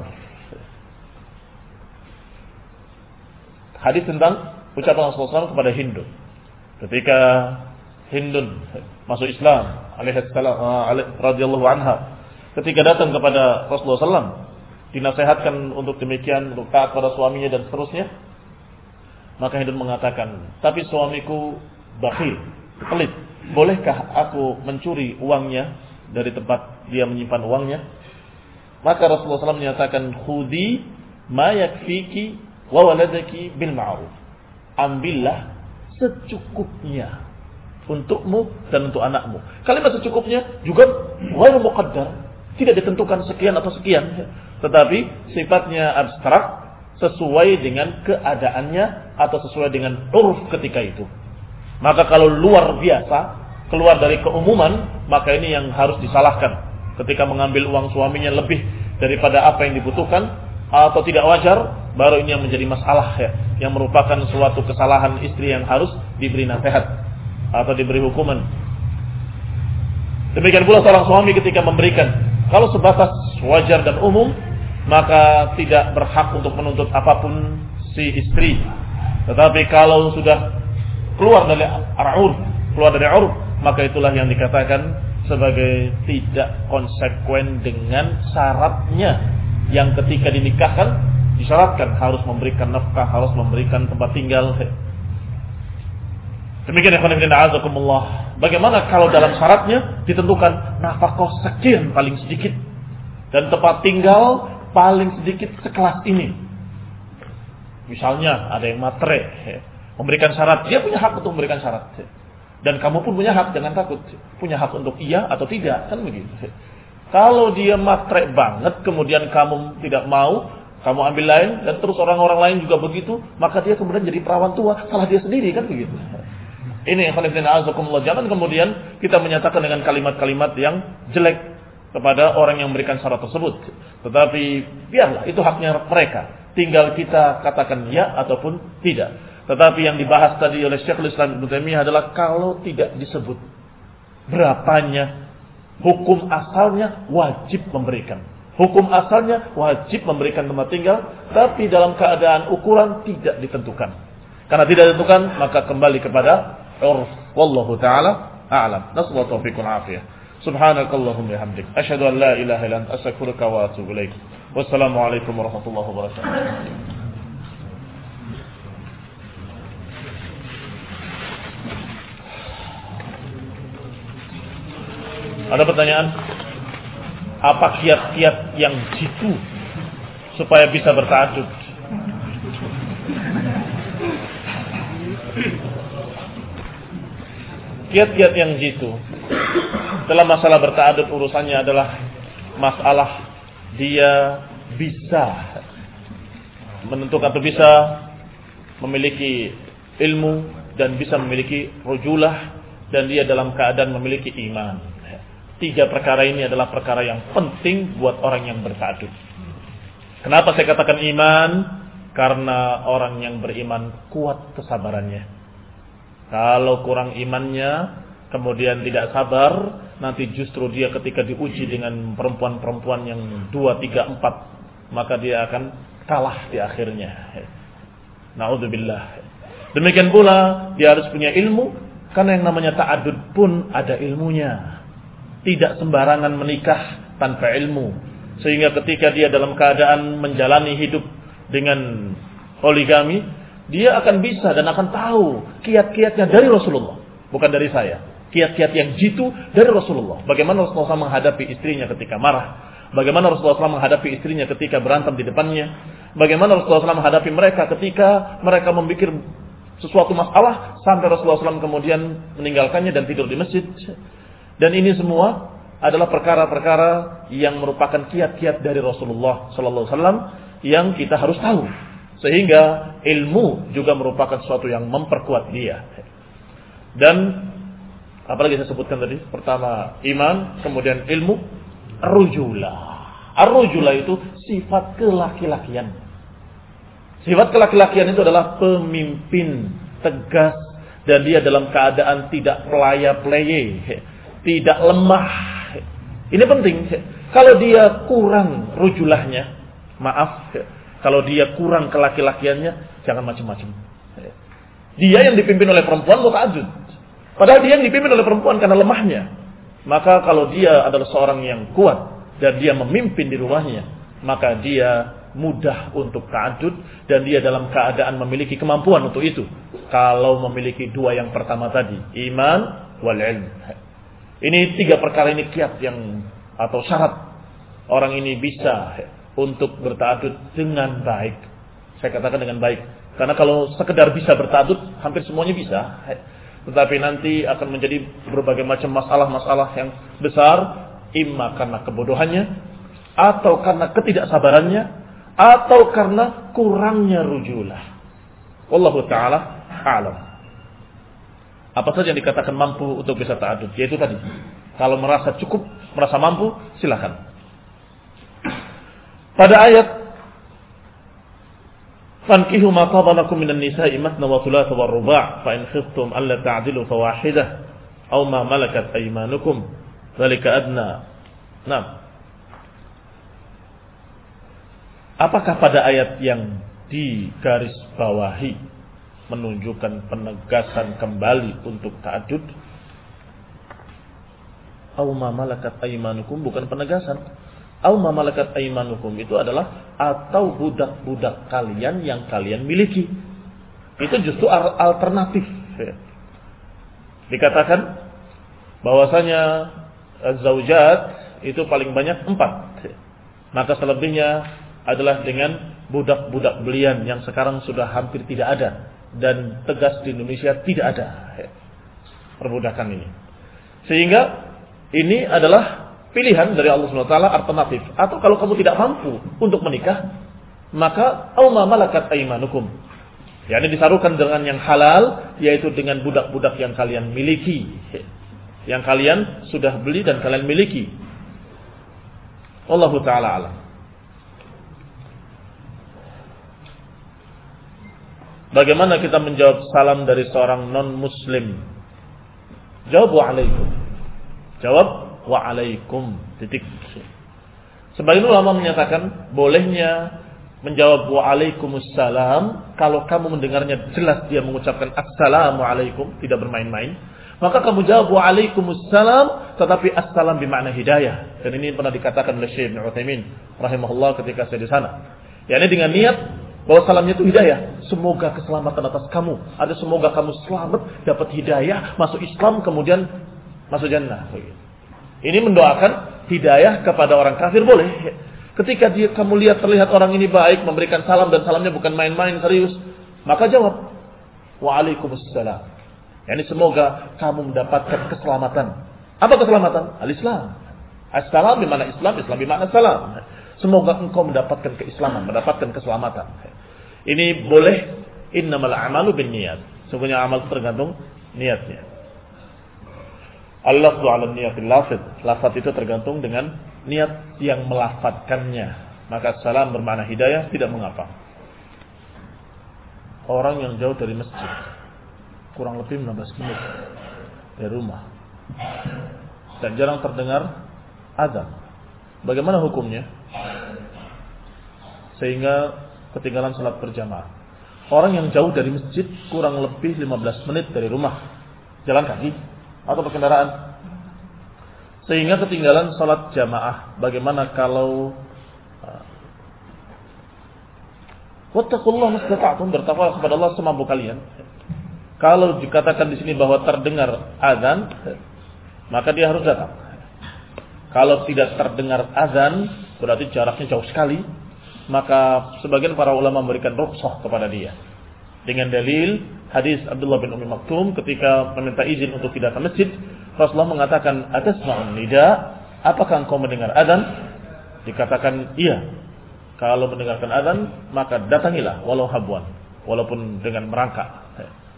Hadis tentang ucapan Rasulullah shallallahu alaihi wasallam kepada Hindun ketika Hindun masuk Islam alaihissalam radhiyallahu anha, ketika datang kepada Rasulullah shallallahu alaihi wasallam dinasehatkan untuk demikian, untuk taat pada suaminya dan seterusnya, maka Hindun mengatakan, tapi suamiku bakhil, pelit, bolehkah aku mencuri uangnya dari tempat dia menyimpan uangnya? Maka Rasulullah shallallahu alaihi wasallam menyatakan, khudhi ma yakfiki wa waladaki bil ma'ruf, ambillah secukupnya untukmu dan untuk anakmu. Kalimat secukupnya juga ghairu muqaddar, tidak ditentukan sekian atau sekian, tetapi sifatnya abstrak, sesuai dengan keadaannya atau sesuai dengan uruf ketika itu. Maka kalau luar biasa, keluar dari keumuman, maka ini yang harus disalahkan. Ketika mengambil uang suaminya lebih daripada apa yang dibutuhkan atau tidak wajar, baru ini yang menjadi masalah ya, yang merupakan suatu kesalahan istri yang harus diberi nasihat atau diberi hukuman. Demikian pula seorang suami ketika memberikan, kalau sebatas wajar dan umum, maka tidak berhak untuk menuntut apapun si istri. Tetapi kalau sudah keluar dari urf, keluar dari urf, maka itulah yang dikatakan sebagai tidak konsekuen dengan syaratnya, yang ketika dinikahkan disyaratkan harus memberikan nafkah, harus memberikan tempat tinggal. Demikian ya khonifidin a'azakumullah. Bagaimana kalau dalam syaratnya ditentukan nafkah sekian paling sedikit dan tempat tinggal paling sedikit sekelas ini. Misalnya ada yang matre, memberikan syarat, dia punya hak untuk memberikan syarat. Dan kamu pun punya hak, jangan takut. Punya hak untuk iya atau tidak, kan begitu. Kalau dia matre banget, kemudian kamu tidak mau, kamu ambil lain, dan terus orang-orang lain juga begitu, maka dia kemudian jadi perawan tua, salah dia sendiri, kan begitu. Ini yang jangan kemudian kita menyatakan dengan kalimat-kalimat yang jelek kepada orang yang memberikan syarat tersebut. Tetapi biarlah, itu haknya mereka. Tinggal kita katakan ya ataupun tidak. Tetapi yang dibahas tadi oleh Syekhul Islam Ibnu Taimiyah adalah kalau tidak disebut berapanya, hukum asalnya wajib memberikan. Hukum asalnya wajib memberikan tempat tinggal, tapi dalam keadaan ukuran tidak ditentukan. Karena tidak ditentukan, maka kembali kepada urf. Wallahu ta'ala a'lam. Nasallahu taufiq wal afiyah. Subhanakallahumma bihamdik, asyhadu an la ilaha illa anta, astaghfiruka wa atubu ilaik. Wassalamu alaikum warahmatullahi wabarakatuh. Ada pertanyaan? Apa kiat-kiat yang jitu supaya bisa berta'addud? Kiat-kiat yang jitu dalam masalah berta'addud, urusannya adalah masalah dia bisa menentukan atau bisa memiliki ilmu dan bisa memiliki rujulah, dan dia dalam keadaan memiliki iman. Tiga perkara ini adalah perkara yang penting buat orang yang berta'addud. Kenapa saya katakan iman? Karena orang yang beriman kuat kesabarannya. Kalau kurang imannya, kemudian tidak sabar, nanti justru dia ketika diuji dengan perempuan-perempuan yang dua, tiga, empat, maka dia akan kalah di akhirnya. Na'udzubillah. Demikian pula dia harus punya ilmu, karena yang namanya ta'adud pun ada ilmunya. Tidak sembarangan menikah tanpa ilmu. Sehingga ketika dia dalam keadaan menjalani hidup dengan poligami, dia akan bisa dan akan tahu kiat-kiatnya dari Rasulullah, bukan dari saya. Kiat-kiat yang jitu dari Rasulullah. Bagaimana Rasulullah shallallahu alaihi wasallam menghadapi istrinya ketika marah. Bagaimana Rasulullah shallallahu alaihi wasallam menghadapi istrinya ketika berantem di depannya. Bagaimana Rasulullah shallallahu alaihi wasallam menghadapi mereka ketika mereka memikir sesuatu masalah sampai Rasulullah shallallahu alaihi wasallam kemudian meninggalkannya dan tidur di masjid. Dan ini semua adalah perkara-perkara yang merupakan kiat-kiat dari Rasulullah shallallahu alaihi wasallam yang kita harus tahu. Sehingga ilmu juga merupakan sesuatu yang memperkuat dia. Dan apalagi saya sebutkan tadi, pertama iman, kemudian ilmu, ar-rujulah. Ar-rujulah itu sifat kelaki-lakian. Sifat kelaki-lakian itu adalah pemimpin tegas dan dia dalam keadaan tidak pelaya-peleye, tidak lemah. Ini penting. Kalau dia kurang rujulahnya, maaf, kalau dia kurang kelaki-lakiannya, jangan macam-macam. Dia yang dipimpin oleh perempuan mau ta'adud. Padahal dia yang dipimpin oleh perempuan karena lemahnya. Maka kalau dia adalah seorang yang kuat dan dia memimpin di rumahnya, maka dia mudah untuk ta'adud dan dia dalam keadaan memiliki kemampuan untuk itu. Kalau memiliki dua yang pertama tadi, iman wal ilm. Ini tiga perkara ini kiat yang atau syarat orang ini bisa untuk berta'adud dengan baik. Saya katakan dengan baik. Karena kalau sekedar bisa berta'adud, hampir semuanya bisa. Tetapi nanti akan menjadi berbagai macam masalah-masalah yang besar. Imma karena kebodohannya, atau karena ketidaksabarannya, atau karena kurangnya rujulah. Wallahu ta'ala a'lam. Apa saja yang dikatakan mampu untuk bisa ta'adud, yaitu tadi. Kalau merasa cukup, merasa mampu, silakan. Pada ayat fankihu ma taba lakum minan nisa'i matna wa thulatha wa ruba' fa in khiftum alla ta'dilu fawahidah aw ma malakat aymanukum dzalika adna. Nah, apakah pada ayat yang digaris bawahi menunjukkan penegasan kembali untuk ta'adud? Aw ma malakat aymanukum bukan penegasan. Aw ma malakat aymanukum itu adalah atau budak-budak kalian yang kalian miliki. Itu justru alternatif. Dikatakan bahwasanya zaujat itu paling banyak empat. Maka selebihnya adalah dengan budak-budak belian yang sekarang sudah hampir tidak ada. Dan tegas di Indonesia tidak ada perbudakan ini. Sehingga ini adalah pilihan dari Allah subhanahu wa taala, alternatif. Atau kalau kamu tidak mampu untuk menikah, maka aw ma malakat aymanukum. Ya, ini disarukan dengan yang halal, yaitu dengan budak-budak yang kalian miliki. Yang kalian sudah beli dan kalian miliki. Wallahu taala alam. Bagaimana kita menjawab salam dari seorang non-muslim? Jawab wa'alaikum. Jawab wa'alaikum. Titik. Sebagian ulama menyatakan bolehnya menjawab wa'alaikumussalam kalau kamu mendengarnya jelas dia mengucapkan assalamualaikum, tidak bermain-main. Maka kamu jawab wa'alaikumussalam, tetapi assalam bermakna hidayah. Dan ini pernah dikatakan oleh Syekh Ibnu Utsaimin rahimahullah ketika saya di sana. Yani dengan niat bahwa salamnya itu hidayah. Semoga keselamatan atas kamu. Ada semoga kamu selamat, dapat hidayah, masuk Islam, kemudian masuk jannah. Ini mendoakan hidayah kepada orang kafir boleh. Ketika dia kamu lihat terlihat orang ini baik, memberikan salam dan salamnya bukan main-main, serius, maka jawab wa'alaikumussalam. Yani semoga kamu mendapatkan keselamatan. Apa keselamatan? Al-Islam. As-salam bermakna Islam, Islam bermakna salam. Semoga engkau mendapatkan keislaman, mendapatkan keselamatan. Ini boleh. Innamal a'malu binniyat. Sebenarnya amal itu tergantung niatnya. Al-lafzu 'ala niyatil lafz. Lafaz itu tergantung dengan niat yang melafadzkannya. Maka salam bermakna hidayah, tidak mengapa. Orang yang jauh dari masjid, kurang lebih enam belas menit dari rumah, dan jarang terdengar azan, bagaimana hukumnya? Sehingga ketinggalan salat berjamaah. orang yang jauh dari masjid kurang lebih lima belas menit dari rumah, jalan kaki atau berkendaraan, sehingga ketinggalan salat jamaah. Bagaimana kalau wattaqullah mastata'tum, bertakwalah kepada Allah semampu kalian. Kalau dikatakan di sini bahwa terdengar azan, maka dia harus datang. Kalau tidak terdengar azan, berarti jaraknya jauh sekali, maka sebagian para ulama memberikan rukhsah kepada dia dengan dalil hadis Abdullah bin Ummi Maktum ketika meminta izin untuk tidak ke masjid. Rasulullah mengatakan, atasma'un nida, apakah engkau mendengar azan? Dikatakan iya. Kalau mendengarkan azan, maka datangilah walau habwan, walaupun dengan merangkak.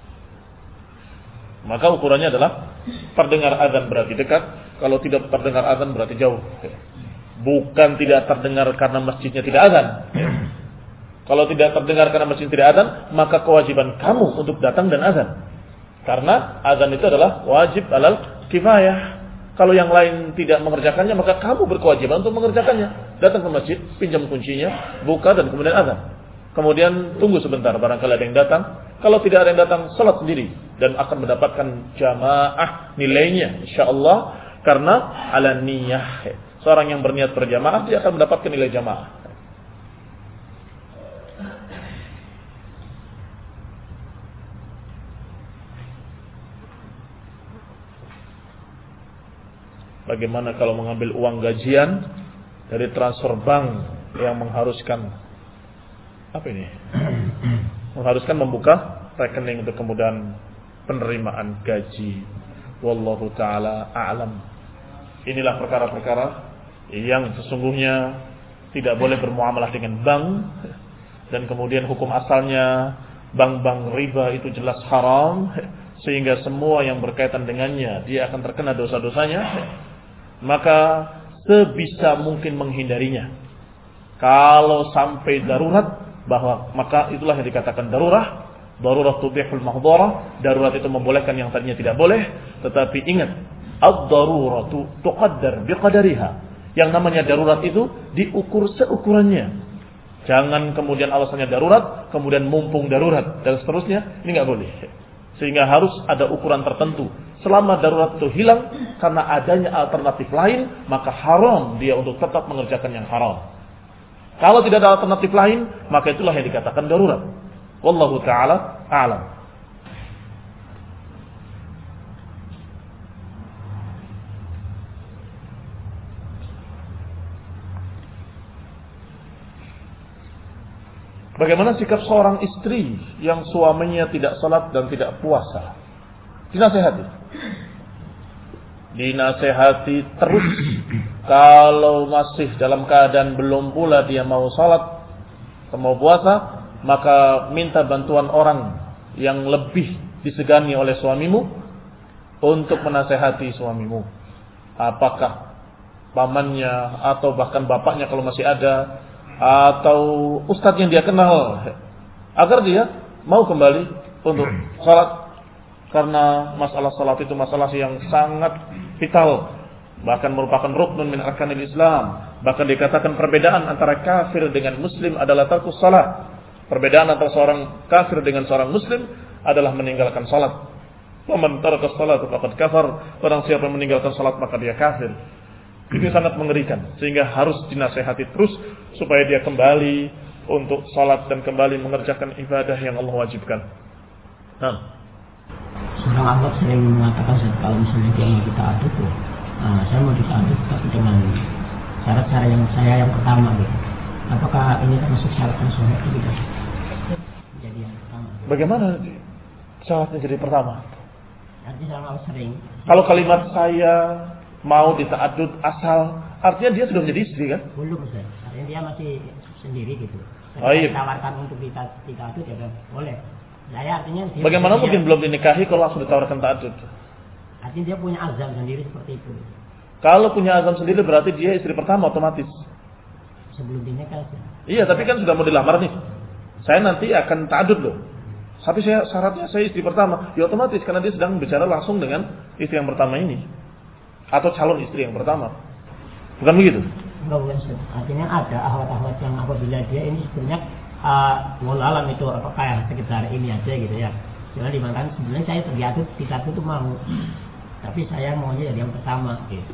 Maka ukurannya adalah terdengar azan berarti dekat, kalau tidak terdengar azan berarti jauh. Bukan tidak terdengar karena masjidnya tidak azan. Kalau tidak terdengar karena masjid tidak azan, maka kewajiban kamu untuk datang dan azan. Karena azan itu adalah wajib alal kifayah. Kalau yang lain tidak mengerjakannya, maka kamu berkewajiban untuk mengerjakannya. Datang ke masjid, pinjam kuncinya, buka dan kemudian azan. Kemudian tunggu sebentar, barangkali ada yang datang. Kalau tidak ada yang datang, salat sendiri dan akan mendapatkan jamaah nilainya, insyaallah, karena ala niyah. Seorang yang berniat berjamaah dia akan mendapatkan nilai jamaah. Bagaimana kalau mengambil uang gajian dari transfer bank yang mengharuskan apa ini? Mengharuskan membuka rekening untuk kemudahan penerimaan gaji. Wallahu taala a'lam. Inilah perkara-perkara yang sesungguhnya tidak boleh bermuamalah dengan bank, dan kemudian hukum asalnya bank-bank riba itu jelas haram, sehingga semua yang berkaitan dengannya dia akan terkena dosa-dosanya. Maka sebisa mungkin menghindarinya. Kalau sampai darurat, bahwa maka itulah yang dikatakan darurah. Darurat tubihul mahdharah. Darurat itu membolehkan yang tadinya tidak boleh. Tetapi ingat, ad-daruratu tuqaddar biqadariha. Yang namanya darurat itu diukur seukurannya. Jangan kemudian alasannya darurat, kemudian mumpung darurat dan seterusnya. Ini nggak boleh. Sehingga harus ada ukuran tertentu. Selama darurat itu hilang karena adanya alternatif lain, maka haram dia untuk tetap mengerjakan yang haram. Kalau tidak ada alternatif lain, maka itulah yang dikatakan darurat. Wallahu ta'ala a'lam. Bagaimana sikap seorang istri yang suaminya tidak salat dan tidak puasa? Dinasehati. Dinasehati terus. Kalau masih dalam keadaan belum pula dia mau salat, mau puasa, maka minta bantuan orang yang lebih disegani oleh suamimu untuk menasehati suamimu. Apakah pamannya atau bahkan bapaknya kalau masih ada, atau ustadz yang dia kenal, agar dia mau kembali untuk salat. Karena masalah salat itu masalah yang sangat vital, bahkan merupakan rukun min arkanil Islam. Bahkan dikatakan perbedaan antara kafir dengan muslim adalah tarkus salat. Perbedaan antara seorang kafir dengan seorang muslim adalah meninggalkan salat. Faman taraka salat faqad kafar. Barang siapa yang meninggalkan salat maka dia kafir. Ini sangat mengerikan, sehingga harus dinasehati terus supaya dia kembali untuk salat dan kembali mengerjakan ibadah yang Allah wajibkan. Nah,
seorang anak sering mengatakan kalau misalnya dia mau kita aduk, nah, saya mau kita aduk tapi dengan syarat-syarat yang saya yang pertama gitu. Apakah ini termasuk syarat yang sahih atau tidak? Jadi yang pertama.
Bagaimana syaratnya jadi pertama?
Artinya kalau sering.
Kalau kalimat saya mau dita'adud asal, artinya dia sudah menjadi istri kan?
Belum, Ustaz. Artinya dia masih sendiri gitu.
Oh, iya.
Ditawarkan untuk dita'adud ya kan? Boleh. Saya artinya dia
bagaimana
dia,
mungkin belum dinikahi kalau langsung ditawarkan ta'adud?
Artinya dia punya azam sendiri seperti itu.
Kalau punya azam sendiri berarti dia istri pertama otomatis.
Sebelum dinikah.
Iya, tapi kan sudah mau dilamar nih. Saya nanti akan ta'adud loh. Tapi saya syaratnya saya istri pertama. Ya otomatis karena dia sedang bicara langsung dengan istri yang pertama ini. Atau calon istri yang pertama. Bukan begitu?
Enggak, bukan. Artinya ada ahwat-ahwat yang apabila dia ini sebenarnya uh, wallahualam itu apakah yang sekitar ini aja gitu ya. Karena dimana sebenarnya saya terjatuh tidak tuh mau, tapi saya maunya jadi yang pertama gitu.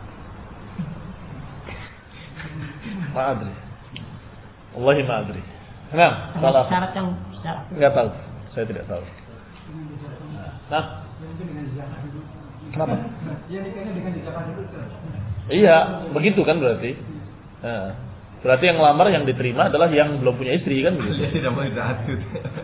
Ma'adri, Wallahi ma'adri. Nah, salah.
Syarat yang syarat.
Enggak tahu, saya tidak tahu. Nah, kenapa? Iya, begitu kan berarti. Nah, berarti yang lamar yang diterima adalah yang belum punya istri kan begitu.
Tidak boleh tahajud.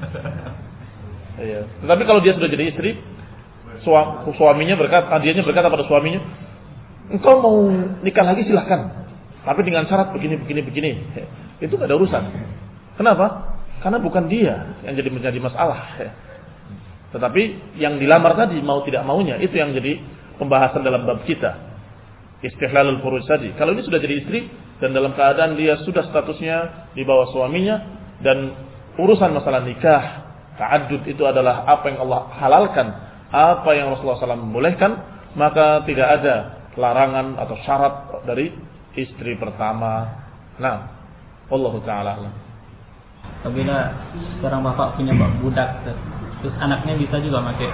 Iya. Tetapi kalau dia sudah jadi istri, suaminya berkata, adianya berkata pada suaminya, engkau mau nikah lagi silahkan, tapi dengan syarat begini, begini, begini. Itu gak ada urusan. Kenapa? Karena bukan dia yang jadi menjadi masalah. Tetapi yang dilamar tadi mau tidak maunya, itu yang jadi pembahasan dalam bab kita. Istihlalul furuj tadi. Kalau ini sudah jadi istri dan dalam keadaan dia sudah statusnya di bawah suaminya dan urusan masalah nikah, ta'addud itu adalah apa yang Allah halalkan, apa yang Rasulullah shallallahu alaihi wasallam membolehkan, maka tidak ada larangan atau syarat dari istri pertama. Nah, wallahu ta'ala alam.
Apabila seorang bapak punya budak, terus anaknya bisa juga pakai.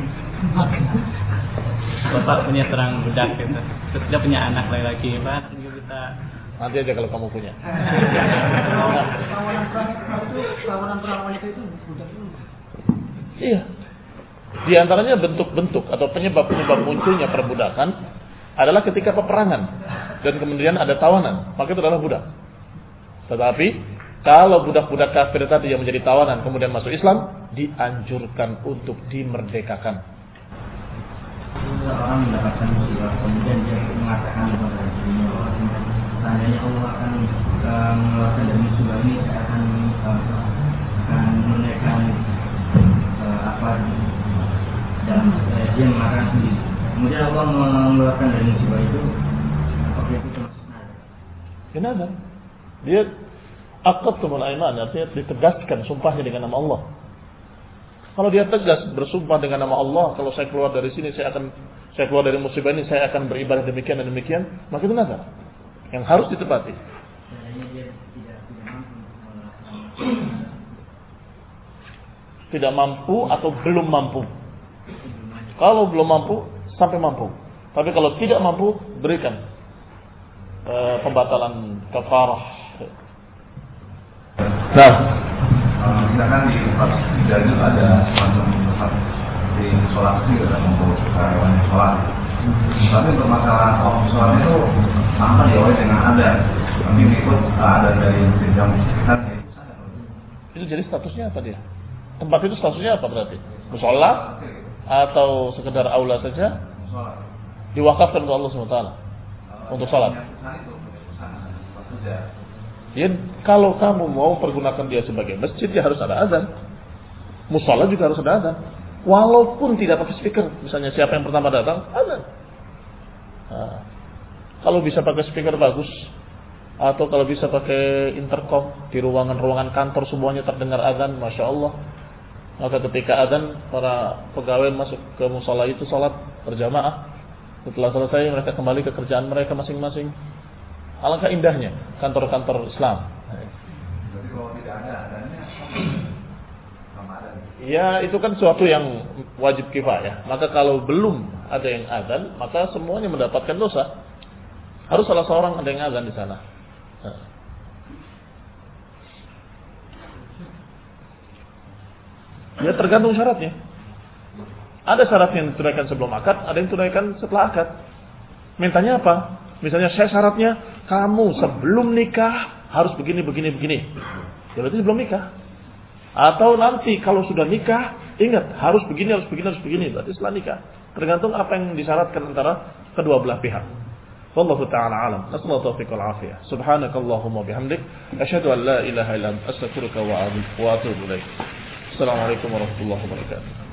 Bapak punya seorang budak, gitu. Terus dia punya anak laki-laki, Pak, juga bisa.
Nanti aja kalau kamu punya.
Lawanan perang wanita itu budak itu.
Iya. Di antaranya bentuk-bentuk atau penyebab-penyebab munculnya perbudakan adalah ketika peperangan dan kemudian ada tawanan, maka itu adalah budak. Tetapi kalau budak-budak kafir tadi yang menjadi tawanan kemudian masuk Islam, dianjurkan untuk dimerdekakan.
Orang mendapatkan musibah kemudian dia mengatakan kepada dirinya, tandanya Allah akan mengeluarkan dari musibah ini, saya akan akan menaikkan apa dan dia mengatakan sendiri. Kemudian Allah mengeluarkan dari musibah itu, apakah itu termasuk nazar?
Ya nazar. Dia aqattumul aiman, artinya ditegaskan sumpahnya dengan nama Allah. Kalau dia tegas bersumpah dengan nama Allah, kalau saya keluar dari sini saya akan saya keluar dari musibah ini saya akan beribadah demikian dan demikian, maka itu nazar yang harus ditepati. Tidak mampu atau belum mampu. Kalau belum mampu sampai mampu. Tapi kalau tidak mampu berikan uh, pembatalan kafarah. Nah,
misalkan di tempat tidak itu ada semacam tempat di sholat itu ada untuk karyawan sholat. Tapi untuk masalah waktu sholat itu sama diawali dengan ada, tapi ikut ada dari jam sekitar.
Itu jadi statusnya apa dia? Tempat itu statusnya apa berarti? Mushola atau sekedar aula saja? Diwakafkan untuk Allah subhanahu wa taala untuk sholat. Ya, kalau kamu mau pergunakan dia sebagai masjid, ya harus ada azan. Mushola juga harus ada azan. Walaupun tidak pakai speaker, misalnya siapa yang pertama datang, azan. Nah, kalau bisa pakai speaker bagus, atau kalau bisa pakai intercom di ruangan-ruangan kantor semuanya terdengar azan, masya Allah. Maka ketika azan, para pegawai masuk ke mushola itu sholat berjamaah. Setelah selesai mereka kembali ke kerjaan mereka masing-masing. Alangkah indahnya kantor-kantor Islam.
Jadi kalau tidak ada adanya, sama ada.
Ya, itu kan suatu yang wajib kifayah. Maka kalau belum ada yang azan, maka semuanya mendapatkan dosa. Harus salah seorang ada yang azan di sana. Nah. Ya tergantung syaratnya. Ada syarat yang ditunaikan sebelum akad, ada yang ditunaikan setelah akad. Mintanya apa? Misalnya saya syaratnya kamu sebelum nikah harus begini, begini, begini. Ya berarti sebelum nikah. Atau nanti kalau sudah nikah, ingat harus begini, harus begini, harus begini. Berarti setelah nikah. Tergantung apa yang disyaratkan antara kedua belah pihak. Wallahu ta'ala alam. Nasallahu taufiq wal afiyah. Subhanakallahumma bihamdik. Asyhadu an la ilaha illa anta astaghfiruka wa atubu ilaik. Assalamualaikum warahmatullahi wabarakatuh.